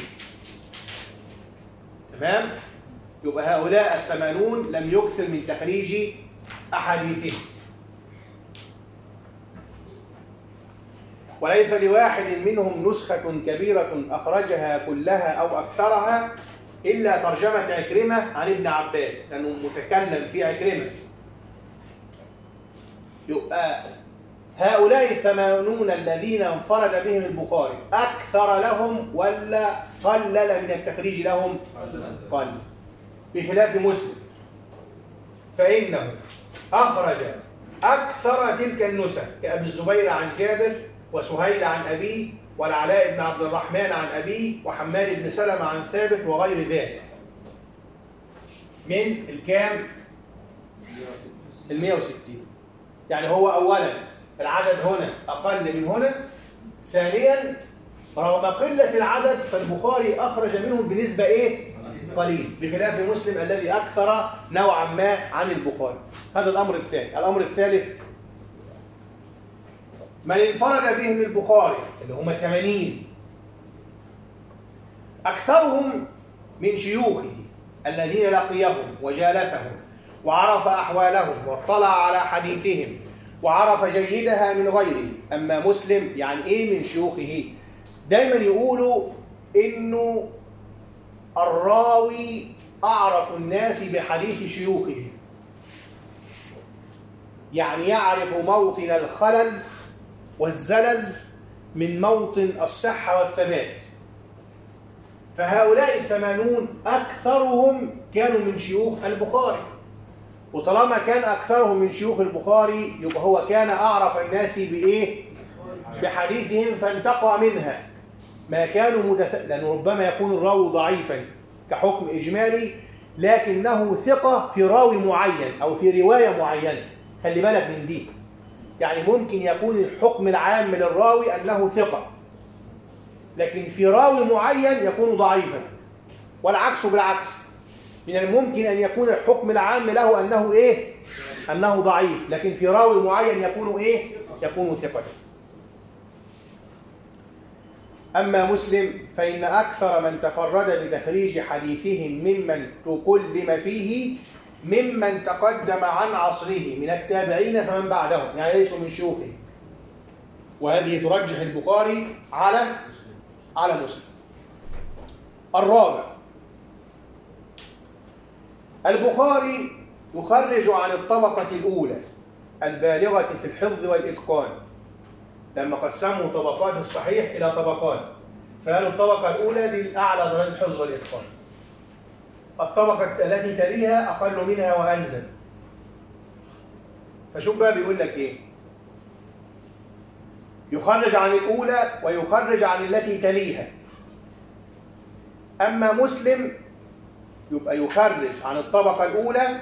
تمام؟ يبقى هؤلاء 80 لم يكثر من تخريج أحاديثهم. وليس لواحد منهم نسخة كبيرة أخرجها كلها أو أكثرها إلا ترجمة عكرمة عن ابن عباس، لأنه متكلم في عكرمة. يبقى هؤلاء 80 الذين انفرد بهم البخاري أكثر لهم ولا قلل من التخريج لهم؟ قلل. بخلاف مسلم فإنه أخرج أكثر تلك النسخ كأبي الزبير عن جابر، وسهيل عن أبيه، والعلاء بن عبد الرحمن عن أبيه، وحماد بن سلمة عن ثابت، وغير ذلك من الكام؟ 160. يعني هو أولا العدد هنا أقل من هنا، ثانيا رغم قلة العدد فالبخاري أخرج منهم بنسبة إيه؟ قليل، بخلاف مسلم الذي أكثر نوعا ما عن البخاري. هذا الأمر الثاني. الأمر الثالث: من انفرد بهم البخاري اللي هم 80 أكثرهم من شيوخه الذين لقيهم وجالسهم وعرف أحوالهم واطلع على حديثهم وعرف جيدها من غيره. أما مسلم يعني إيه من شيوخه؟ دايما يقولوا إنه الراوي أعرف الناس بحديث شيوخه، يعني يعرف موطن الخلل والزلل من موطن الصحة والثبات. فهؤلاء 80 أكثرهم كانوا من شيوخ البخاري، وطالما كان أكثرهم من شيوخ البخاري يبقى هو كان أعرف الناس بإيه؟ بحديثهم، فانتقى منها ما كانوا لأنه ربما يكون الراوي ضعيفا كحكم إجمالي لكنه ثقة في راوي معين أو في رواية معينة. خلي بالك من دي، يعني ممكن يكون الحكم العام للراوي أنه ثقة، لكن في راوي معين يكون ضعيفا، والعكس بالعكس. من الممكن أن يكون الحكم العام له أنه إيه؟ أنه ضعيف، لكن في راوي معين يكون إيه؟ يكون ثقة. أما مسلم فإن أكثر من تفرد بتخريج حديثهم ممن تكلم فيه ممن تقدم عن عصره من التابعين فمن بعدهم، يعني ليسوا من شيوخه. وهذه ترجح البخاري على مسلم. الرابع: البخاري يخرج عن الطبقة الأولى البالغة في الحفظ والإتقان، لما قسموا طبقات الصحيح إلى طبقات، فقالوا الطبقة الأولى دي الأعلى درجة الحفظ والإتقان، الطبقة التي تليها أقل منها وأنزل. فشوف بقى بيقول لك إيه؟ يخرج عن الأولى ويخرج عن التي تليها. أما مسلم يبقى يخرج عن الطبقة الأولى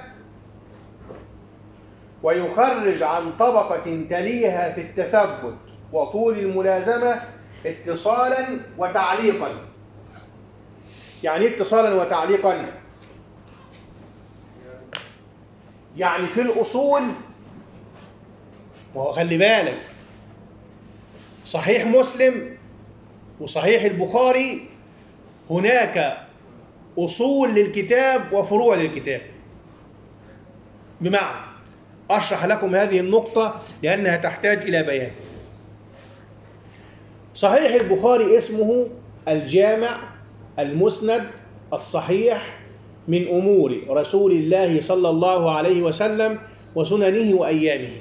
ويخرج عن طبقة تليها في التثبت وطول الملازمة اتصالا وتعليقا. يعني اتصالا وتعليقا؟ يعني في الأصول، وهو خلي بالك صحيح مسلم وصحيح البخاري هناك أصول للكتاب وفروع للكتاب. بمعنى أشرح لكم هذه النقطة لأنها تحتاج إلى بيان. صحيح البخاري اسمه الجامع المسند الصحيح من أمور رسول الله صلى الله عليه وسلم وسننه وأيامه.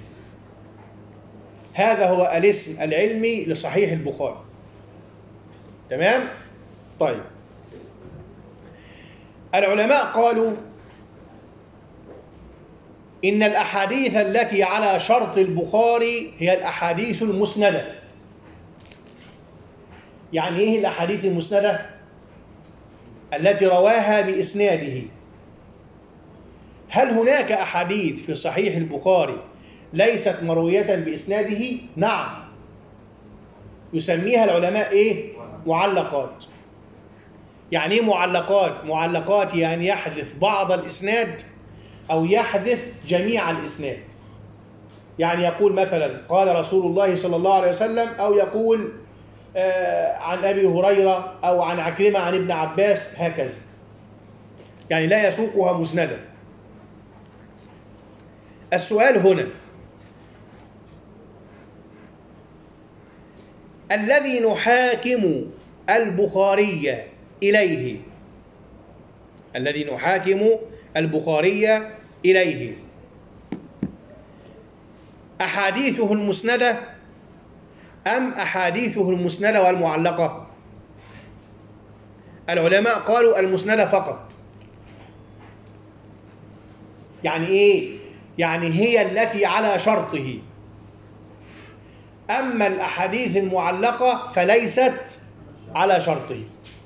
هذا هو الاسم العلمي لصحيح البخاري. تمام؟ طيب، العلماء قالوا إن الأحاديث التي على شرط البخاري هي الأحاديث المسندة. يعني إيه الأحاديث المسندة؟ التي رواها بإسناده. هل هناك أحاديث في صحيح البخاري ليست مروية بإسناده؟ نعم، يسميها العلماء إيه؟ معلقات. يعني إيه معلقات؟ معلقات يعني يحذف بعض الإسناد أو يحذف جميع الإسناد. يعني يقول مثلا قال رسول الله صلى الله عليه وسلم، أو يقول عن أبي هريرة أو عن عكرمة عن ابن عباس، هكذا. يعني لا يسوقها مسندا. السؤال هنا: الذي نحاكم البخاري إليه، الذي نحاكم البخاري إليه، أحاديثه المسندة أم أحاديثه المسندة والمعلقة؟ العلماء قالوا المسندة فقط. يعني إيه؟ يعني هي التي على شرطه، أما الأحاديث المعلقة فليست على شرطه.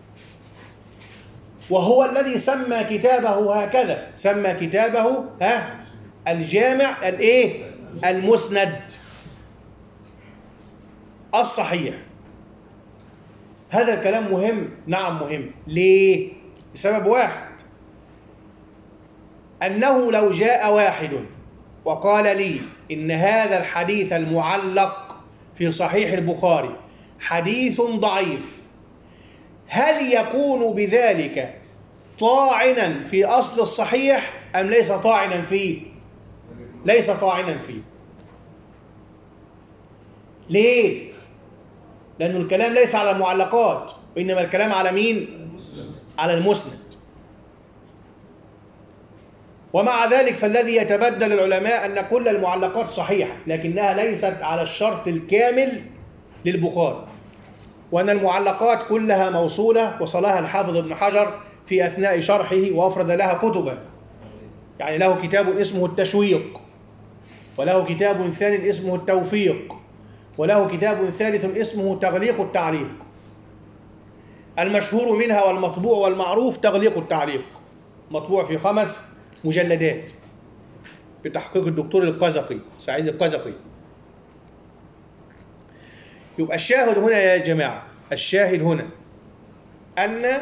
وهو الذي سمى كتابه هكذا، سمى كتابه الجامع المسند الصحيح. هذا الكلام مهم، نعم مهم. ليه؟ بسبب واحد، أنه لو جاء واحد وقال لي إن هذا الحديث المعلق في صحيح البخاري حديث ضعيف، هل يكون بذلك طاعنا في أصل الصحيح أم ليس طاعنا فيه؟ ليس طاعنا فيه. ليه؟ لأنه الكلام ليس على المعلقات، وإنما الكلام على مين؟ على المسند. ومع ذلك فالذي يتبدل العلماء أن كل المعلقات صحيحة، لكنها ليست على الشرط الكامل للبخاري، وأن المعلقات كلها موصولة وصلها الحافظ ابن حجر في أثناء شرحه وأفرد لها كتبا. يعني له كتاب اسمه التشويق، وله كتاب ثاني اسمه التوفيق، وله كتاب ثالث اسمه تغليق التعليق. المشهور منها والمطبوع والمعروف تغليق التعليق، مطبوع في 5 مجلدات بتحقيق الدكتور القزقي، سعيد القزقي. يبقى الشاهد هنا يا جماعة، الشاهد هنا أن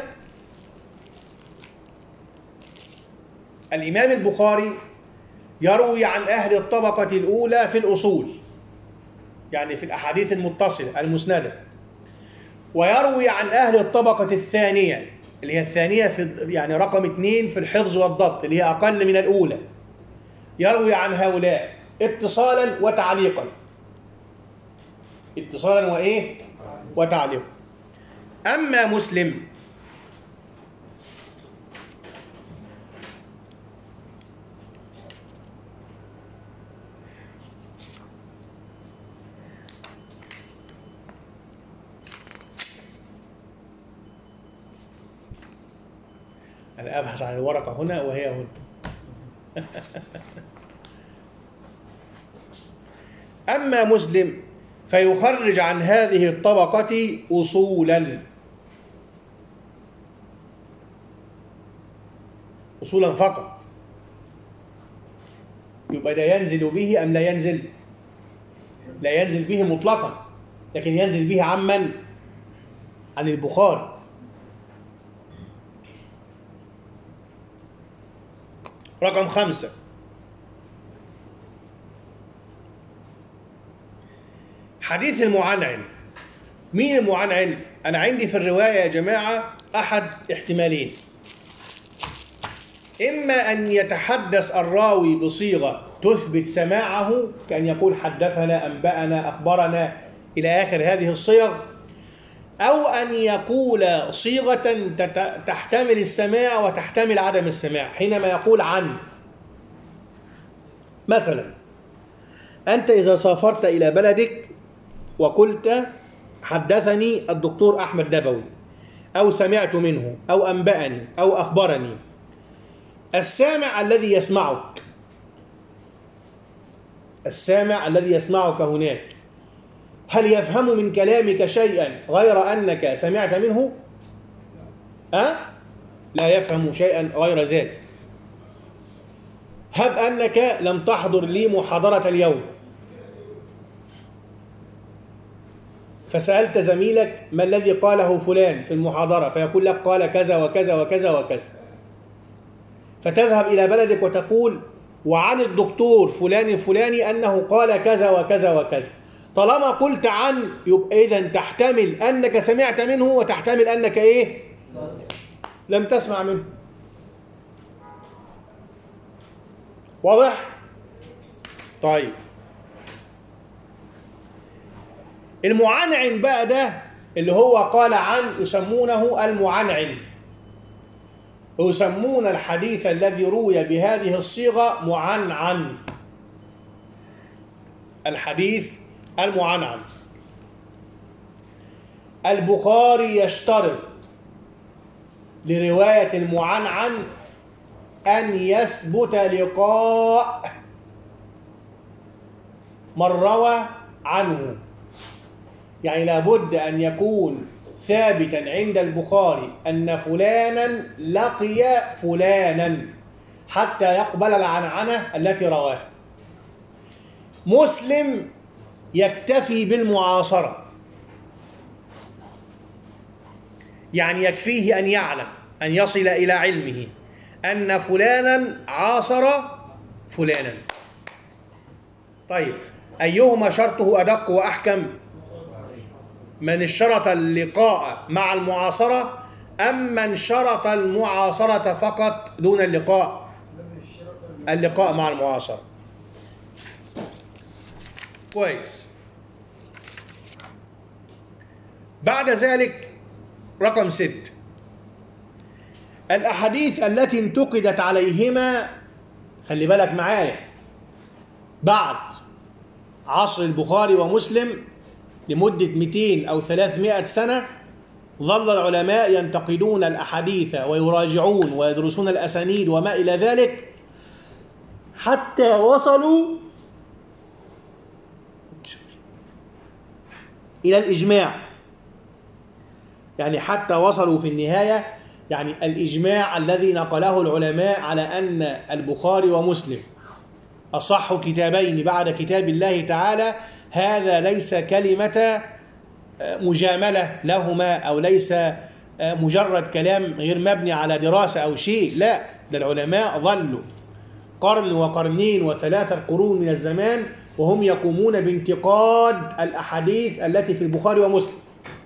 الإمام البخاري يروي عن أهل الطبقة الأولى في الأصول، يعني في الأحاديث المتصلة المسندة، ويروي عن أهل الطبقة الثانية اللي هي الثانية في يعني رقم 2 في الحفظ والضبط، اللي هي أقل من الأولى، يروي عن هؤلاء اتصالا وتعليقا، اتصالا وتعليقا. أما مسلم أنا أبحث عن الورقة هنا وهي هنا. أما مسلم فيخرج عن هذه الطبقة أصولا، أصولا فقط. يبقى لا ينزل به أم لا ينزل؟ لا ينزل به مطلقا، لكن ينزل به عمن؟ عن البخاري. رقم 5، حديث المعنعن. مين المعنعن؟ أنا عندي في الرواية يا جماعة أحد احتمالين، إما أن يتحدث الراوي بصيغة تثبت سماعه، كأن يقول حدثنا، أنبأنا، أخبرنا إلى آخر هذه الصيغ، أو أن يقول صيغة تحتمل السماع وتحتمل عدم السماع. حينما يقول عن، مثلا أنت إذا سافرت إلى بلدك وقلت حدثني الدكتور أحمد نبوي، أو سمعت منه، أو أنبأني، أو أخبرني، السامع الذي يسمعك، السامع الذي يسمعك هناك، هل يفهم من كلامك شيئا غير أنك سمعت منه؟ لا يفهم شيئا غير ذلك. هب أنك لم تحضر لي محاضرة اليوم، فسألت زميلك ما الذي قاله فلان في المحاضرة، فيقول لك قال كذا وكذا وكذا وكذا، فتذهب إلى بلدك وتقول وعن الدكتور فلان الفلاني أنه قال كذا وكذا وكذا. طالما قلت عن، يبقى إذن تحتمل أنك سمعت منه وتحتمل أنك لم تسمع منه. واضح؟ طيب، المعنعن بقى ده اللي هو قال عن يسمونه المعنعن، ويسمون الحديث الذي روي بهذه الصيغة معنعن، الحديث المعنعن. البخاري يشترط لرواية المعنعن أن يثبت لقاء من روى عنه، يعني لابد أن يكون ثابتا عند البخاري أن فلانا لقي فلانا حتى يقبل العنعنة التي رواها. مسلم يكتفي بالمعاصرة، يعني يكفيه أن يعلم، أن يصل إلى علمه أن فلانا عاصر فلانا. طيب أيهما شرطه أدق وأحكم؟ من اشترط اللقاء مع المعاصرة أم من شرط المعاصرة فقط دون اللقاء؟ اللقاء مع المعاصرة. كويس. بعد ذلك رقم 6، الأحاديث التي انتقدت عليهما، خلي بالك معايا، بعد عصر البخاري ومسلم لمدة 200 أو 300 سنة ظل العلماء ينتقدون الأحاديث ويراجعون ويدرسون الأسانيد وما إلى ذلك حتى وصلوا إلى الإجماع. يعني حتى وصلوا في النهاية، يعني الإجماع الذي نقله العلماء على أن البخاري ومسلم أصح كتابين بعد كتاب الله تعالى، هذا ليس كلمة مجاملة لهما أو ليس مجرد كلام غير مبني على دراسة أو شيء، لا، ده العلماء ظلوا قرن وقرنين وثلاثة قرون من الزمان وهم يقومون بانتقاد الأحاديث التي في البخاري ومسلم.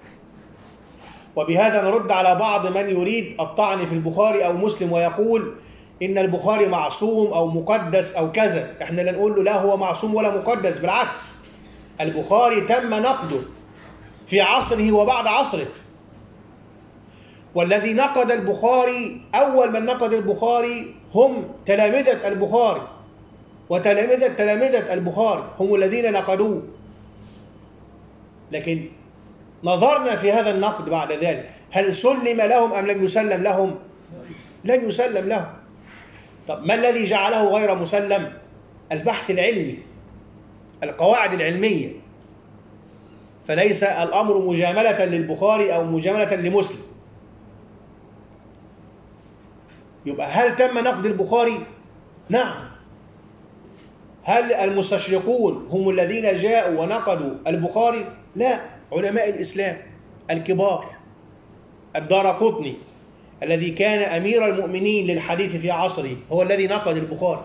وبهذا نرد على بعض من يريد الطعن في البخاري أو مسلم ويقول إن البخاري معصوم أو مقدس أو كذا. إحنا لا نقول له لا هو معصوم ولا مقدس، بالعكس، البخاري تم نقده في عصره وبعد عصره. والذي نقد البخاري، أول من نقد البخاري هم تلامذة البخاري وتلامذة البخاري هم الذين نقدوه. لكن نظرنا في هذا النقد بعد ذلك، هل سلم لهم أم لم يسلم لهم؟ لن يسلم لهم. طب ما الذي جعله غير مسلم؟ البحث العلمي، القواعد العلمية. فليس الأمر مجاملة للبخاري أو مجاملة لمسلم. يبقى هل تم نقد البخاري؟ نعم. هل المستشرقون هم الذين جاءوا ونقدوا البخاري؟ لا، علماء الإسلام الكبار. الدارقطني الذي كان أمير المؤمنين للحديث في عصره هو الذي نقد البخاري،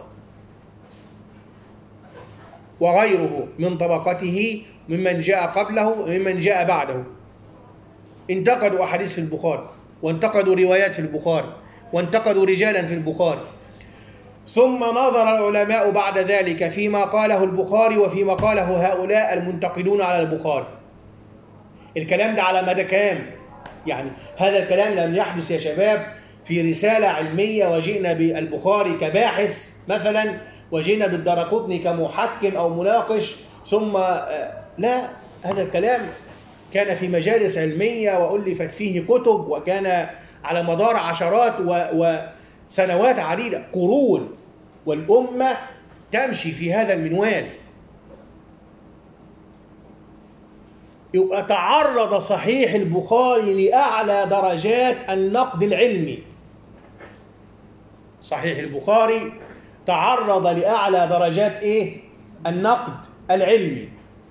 وغيره من طبقته ممن جاء قبله وممن جاء بعده انتقدوا أحاديث في البخاري، وانتقدوا روايات في البخاري، وانتقدوا رجالا في البخاري. ثم نظر العلماء بعد ذلك فيما قاله البخاري وفيما قاله هؤلاء المنتقدون على البخاري. الكلام ده على مدى كام؟ يعني هذا الكلام لم يحدث يا شباب في رسالة علمية وجئنا بالبخاري كباحث مثلا، وجئنا بالدارقطني كمحكم أو مناقش، ثم لا، هذا الكلام كان في مجالس علمية وألفت فيه كتب، وكان على مدار عشرات وسنوات عديدة، قرون، والأمة تمشي في هذا المنوال. يبقى تعرض صحيح البخاري لأعلى درجات النقد العلمي. صحيح البخاري تعرض لأعلى درجات إيه؟ النقد العلمي،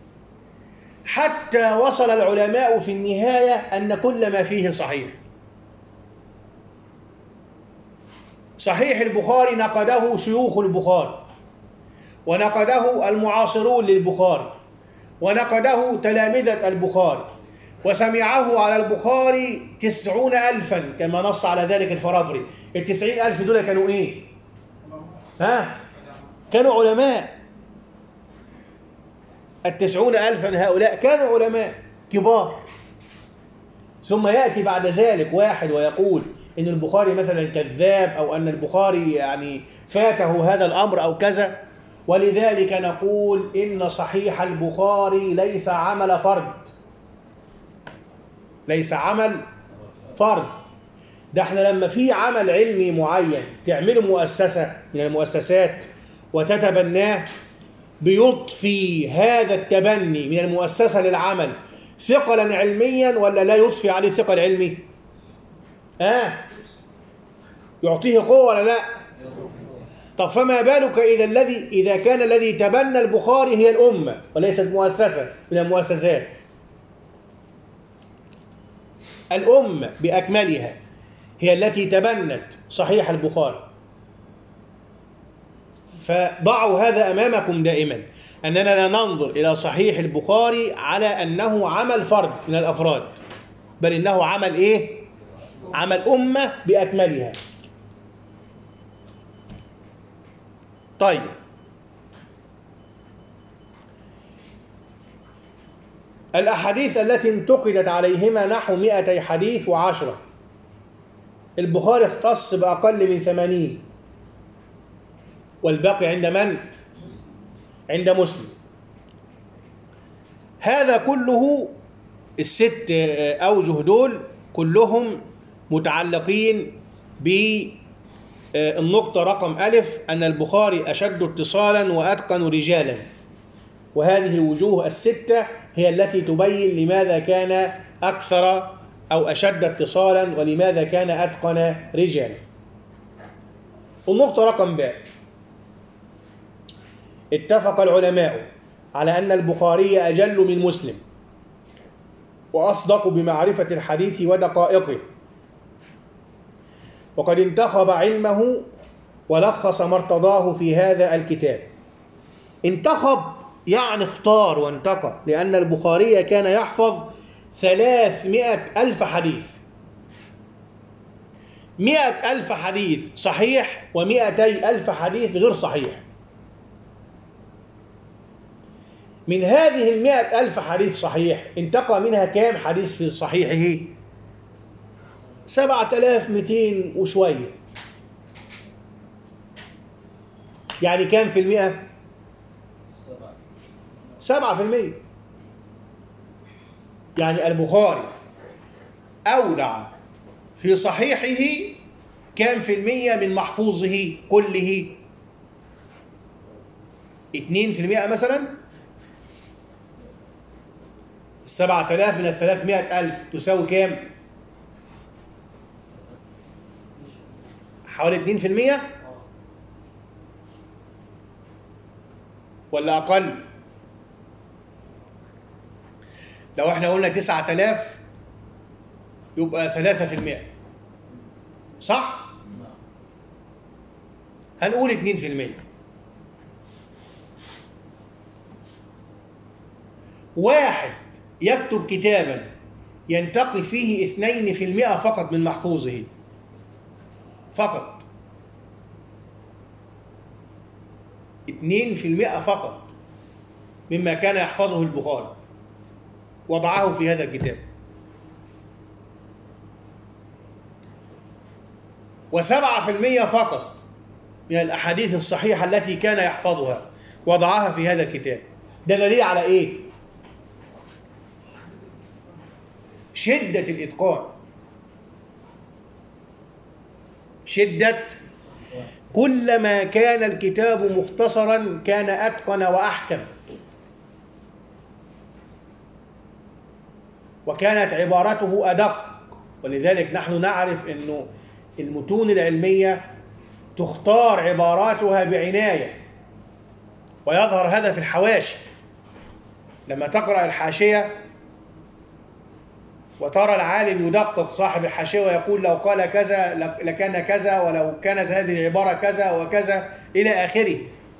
حتى وصل العلماء في النهاية أن كل ما فيه صحيح. صحيح البخاري نقده شيوخ البخاري، ونقده المعاصرون للبخاري، ونقده تلامذة البخاري، وسمعه على البخاري 90,000 كما نص على ذلك الفرابري. 90,000 دول كانوا إيه؟ كانوا علماء. ال90,000 هؤلاء كانوا علماء كبار، ثم يأتي بعد ذلك واحد ويقول إن البخاري مثلا كذاب، أو أن البخاري يعني فاته هذا الأمر أو كذا. ولذلك نقول إن صحيح البخاري ليس عمل فرد، ليس عمل فرد. ده احنا لما في عمل علمي معين تعمله مؤسسة من المؤسسات وتتبناه، بيضفي هذا التبني من المؤسسة للعمل ثقلا علميا ولا لا يضفي عليه ثقل علمي؟ يعطيه قوة ولا لا؟ طب فما بالك إذا كان الذي تبنى البخاري هي الأمة وليست مؤسسة من المؤسسات. الأمة بأكملها هي التي تبنت صحيح البخاري. فضعوا هذا أمامكم دائما، أننا لا ننظر إلى صحيح البخاري على أنه عمل فرد من الأفراد، بل إنه عمل إيه؟ عمل أمة بأكملها. طيب، الأحاديث التي انتقدت عليهما نحو 200 حديث و10. البخاري اختص بأقل من 80، والباقي عند من؟ عند مسلم. هذا كله ال6 أوجه دول كلهم متعلقين بالنقطة رقم ألف، أن البخاري أشد اتصالا وأتقن رجالا. وهذه الوجوه ال6 هي التي تبين لماذا كان أكثر أو أشد اتصالا ولماذا كان أتقن رجالا. النقطة رقم ب، اتفق العلماء على أن البخاري أجل من مسلم وأصدق بمعرفة الحديث ودقائقه، وقد انتخب علمه ولخص ما ارتضاه في هذا الكتاب. انتخب يعني اختار وانتقى، لأن البخاري كان يحفظ 300,000 حديث، 100,000 حديث صحيح و200,000 حديث غير صحيح. من هذه 100,000 حديث صحيح انتقى منها كام حديث في صحيحه؟ 7,200 وشوية. يعني كام في المئة؟ 7%. يعني البخاري أودع في صحيحه كام في المية من محفوظه كله؟ 2% مثلا. 7,000 من 300,000 تساوي كام؟ حوالي 2%، ولا أقل؟ لو احنا قلنا 9,000 يبقى 3%، صح؟ هنقول 2%. واحد يكتب كتابا ينتقي فيه 2% فقط من محفوظه، فقط 2% فقط مما كان يحفظه البخاري وضعه في هذا الكتاب، و7% فقط من الأحاديث الصحيحة التي كان يحفظها وضعها في هذا الكتاب. ده دليل على إيه؟ شدة الإتقان، شدة. كلما كان الكتاب مختصرا كان أتقن وأحكم، وكانت عبارته أدق. ولذلك نحن نعرف أنه المتون العلمية تختار عباراتها بعناية، ويظهر هذا في الحواشي. لما تقرأ الحاشية وترى العالم يدقق صاحب الحاشية ويقول لو قال كذا لكان كذا، ولو كانت هذه العبارة كذا وكذا إلى آخره.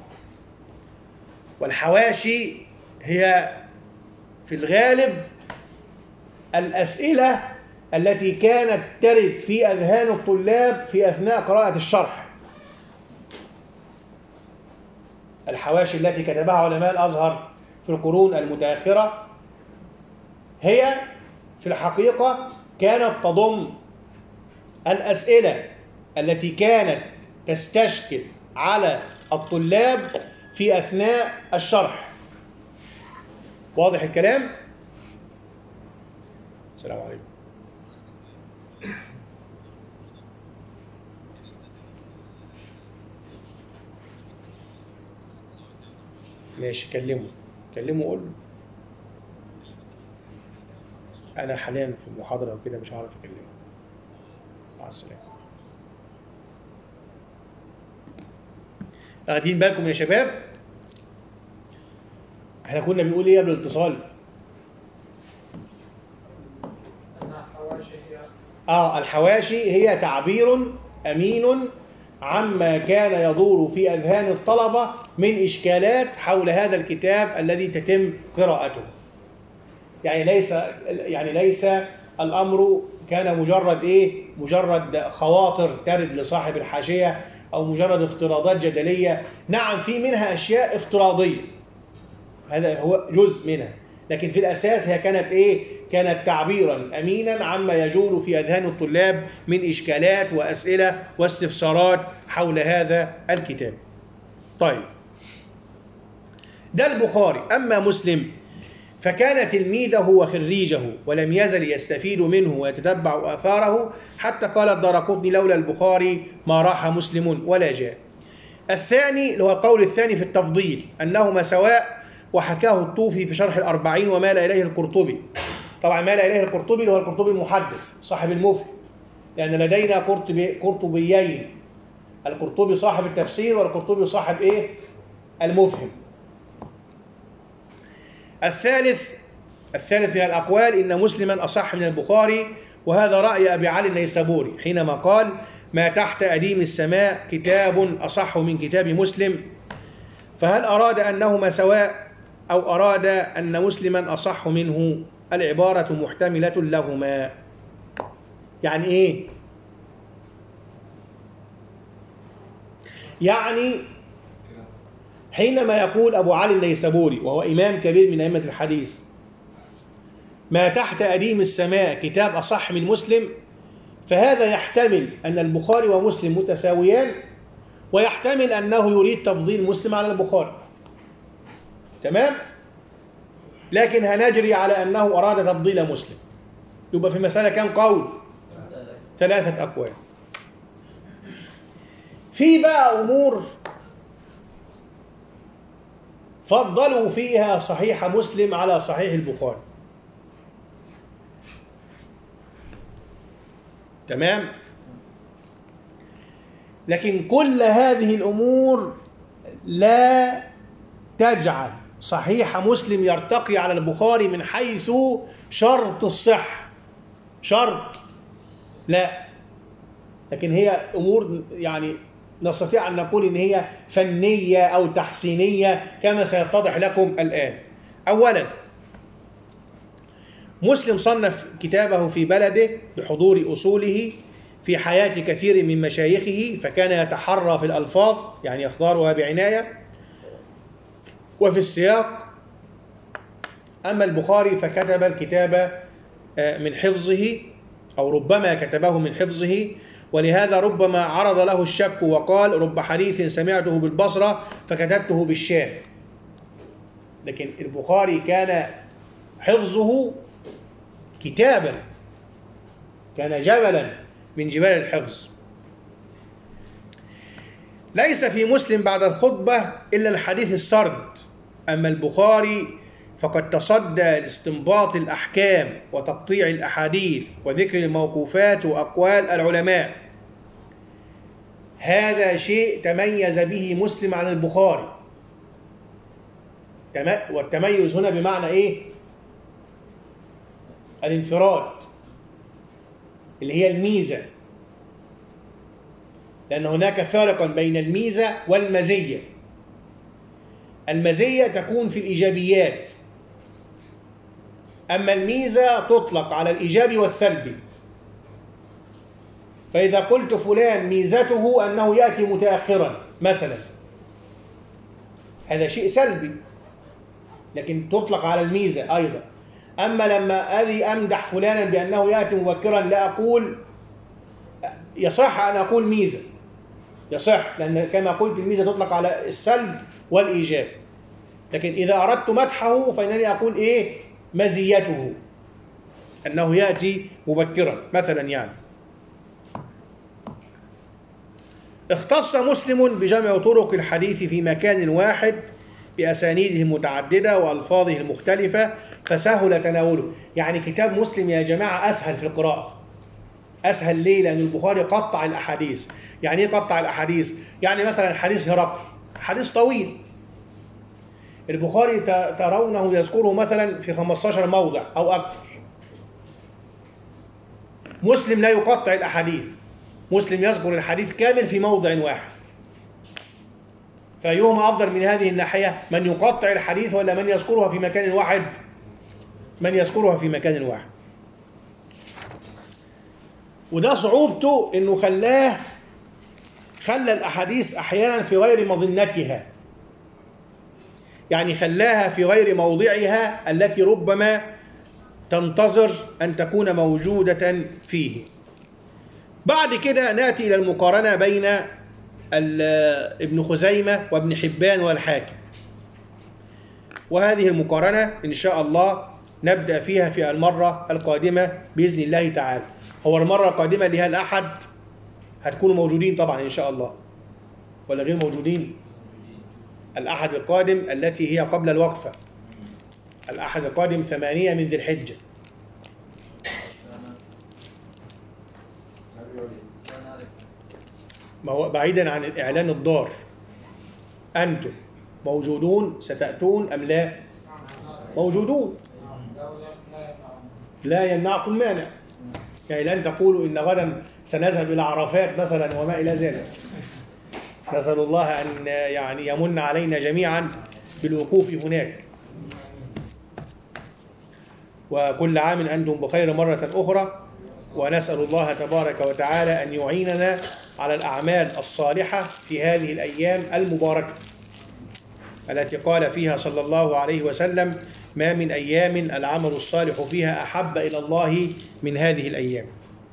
والحواشي هي في الغالب الأسئلة التي كانت ترد في أذهان الطلاب في أثناء قراءة الشرح. الحواشي التي كتبها علماء الأزهر في القرون المتأخرة هي في الحقيقة كانت تضم الأسئلة التي كانت تستشكل على الطلاب في أثناء الشرح. واضح الكلام؟ السلام عليكم. ماشي، كلمه قول له أنا حاليا في المحاضرة وكده مش هعرف أكلمه. مع السلامة. واخدين بالكم يا شباب؟ احنا كنا بنقول ايه قبل الاتصال؟ الحواشي هي تعبير أمين عما كان يدور في أذهان الطلبة من إشكالات حول هذا الكتاب الذي تتم قراءته. يعني ليس الأمر كان مجرد خواطر ترد لصاحب الحاشية أو مجرد افتراضات جدلية. نعم، في منها أشياء افتراضية، هذا هو جزء منها، لكن في الأساس هي كانت تعبيرا أمينا عما يجول في أذهان الطلاب من إشكالات وأسئلة واستفسارات حول هذا الكتاب. طيب، ده البخاري. أما مسلم فكان تلميذه وخريجه ولم يزل يستفيد منه ويتتبع آثاره، حتى قال الدارقطني: لولا البخاري ما راح مسلم ولا جاء. الثاني اللي هو القول الثاني في التفضيل أنهما سواء، وحكاه الطوفي في شرح الأربعين ومال إليه القرطبي. طبعا مال إليه القرطبي اللي هو القرطبي المحدث صاحب المفهم، لأن لدينا قرطبيين، القرطبي صاحب التفسير والقرطبي صاحب المفهم. الثالث من الأقوال إن مسلما أصح من البخاري، وهذا رأي أبي علي النيسابوري حينما قال: ما تحت أديم السماء كتاب أصح من كتاب مسلم. فهل أراد أنهما سواء أو أراد أن مسلما أصح منه؟ العبارة محتملة لهما. يعني إيه؟ يعني حينما يقول أبو علي النيسابوري وهو إمام كبير من أئمة الحديث: ما تحت أديم السماء كتاب أصح من مسلم، فهذا يحتمل أن البخاري ومسلم متساويان، ويحتمل أنه يريد تفضيل مسلم على البخاري. تمام؟ لكن هنجري على أنه أراد تفضيل مسلم. يبقى في المسألة كم قول؟ 3 أقوال. في بقى أمور فضلوا فيها صحيح مسلم على صحيح البخاري. تمام؟ لكن كل هذه الأمور لا تجعل صحيح مسلم يرتقي على البخاري من حيث شرط الصحة. شرط لا، لكن هي أمور يعني نستطيع أن نقول إن هي فنية أو تحسينية كما سيتضح لكم الآن. أولا، مسلم صنف كتابه في بلده بحضور أصوله في حياة كثير من مشايخه، فكان يتحرى في الألفاظ، يعني يختارها بعناية، وفي السياق. أما البخاري فكتب الكتاب من حفظه، أو ربما كتبه من حفظه، ولهذا ربما عرض له الشك وقال: رب حديث سمعته بالبصرة فكتبته بالشام. لكن البخاري كان حفظه كتابا، كان جبلا من جبال الحفظ. ليس في مسلم بعد الخطبة إلا الحديث السرد. أما البخاري فقد تصدى لاستنباط الأحكام وتقطيع الأحاديث وذكر الموقوفات وأقوال العلماء. هذا شيء تميز به مسلم عن البخاري. والتميز هنا بمعنى إيه؟ الانفراد، اللي هي الميزة، لأن هناك فارقا بين الميزة والمزية. المزية تكون في الإيجابيات، أما الميزة تطلق على الإيجابي والسلبي. فإذا قلت فلان ميزته أنه يأتي متأخرا مثلا، هذا شيء سلبي. لكن تطلق على الميزة أيضا. أما لما أذي أمدح فلانا بأنه يأتي مبكرا لا أقول يصح أن أقول ميزة، يصح، لأن كما قلت الميزة تطلق على السلب والإيجاب. لكن إذا أردت مدحه فإنني أقول إيه؟ مزيته، أنه يأتي مبكرا مثلا. يعني اختص مسلم بجمع طرق الحديث في مكان واحد بأسانيده المتعددة وألفاظه المختلفة فسهل تناوله. يعني كتاب مسلم يا جماعة أسهل في القراءة. أسهل ليه؟ لأن البخاري قطع الأحاديث. يعني إيه قطع الأحاديث؟ يعني مثلا حديث هرقل حديث طويل، البخاري ترونه يذكره مثلا في 15 موضع أو أكثر. مسلم لا يقطع الأحاديث، مسلم يذكر الحديث كامل في موضع واحد. فأيهما أفضل من هذه الناحية؟ من يقطع الحديث ولا من يذكرها في مكان واحد؟ من يذكرها في مكان واحد. وده صعوبته إنه خلى الأحاديث أحيانا في غير مظنتها، يعني خلاها في غير موضعها التي ربما تنتظر أن تكون موجودة فيه. بعد كده نأتي إلى المقارنة بين ابن خزيمة وابن حبان والحاكم، وهذه المقارنة إن شاء الله نبدأ فيها في المرة القادمة بإذن الله تعالى. هو المرة القادمة اللي هي الأحد هتكونوا موجودين طبعا إن شاء الله ولا غير موجودين؟ الأحد القادم التي هي قبل الوقفة، الأحد القادم 8 من ذي الحجة. ما هو بعيدا عن الإعلان الضار، أنتم موجودون ستأتون أم لا؟ موجودون، لا يمنعكم مانع. يعني لن تقولوا إن غدا سنذهب إلى عرفات مثلا وما إلى ذلك. نسأل الله أن يعني يمن علينا جميعا بالوقوف هناك. وكل عام أنتم بخير مرة أخرى، ونسأل الله تبارك وتعالى أن يعيننا على الأعمال الصالحة في هذه الأيام المباركة التي قال فيها صلى الله عليه وسلم: ما من أيام العمل الصالح فيها أحب إلى الله من هذه الأيام.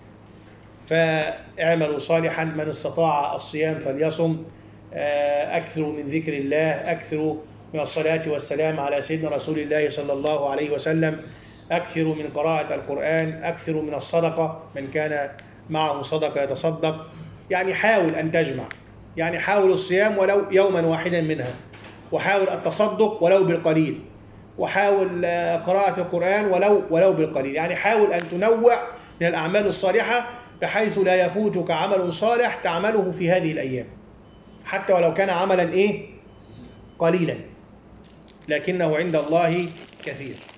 فاعملوا صالحا، من استطاع الصيام فليصم، أكثروا من ذكر الله، أكثروا من الصلاة والسلام على سيدنا رسول الله صلى الله عليه وسلم، أكثروا من قراءة القرآن، أكثروا من الصدقة، من كان معه صدقة يتصدق. يعني حاول أن تجمع، يعني حاول الصيام ولو يوما واحدا منها، وحاول التصدق ولو بالقليل، وحاول قراءة القرآن ولو بالقليل. يعني حاول أن تنوع من الأعمال الصالحة بحيث لا يفوتك عمل صالح تعمله في هذه الأيام، حتى ولو كان عملا قليلا لكنه عند الله كثير.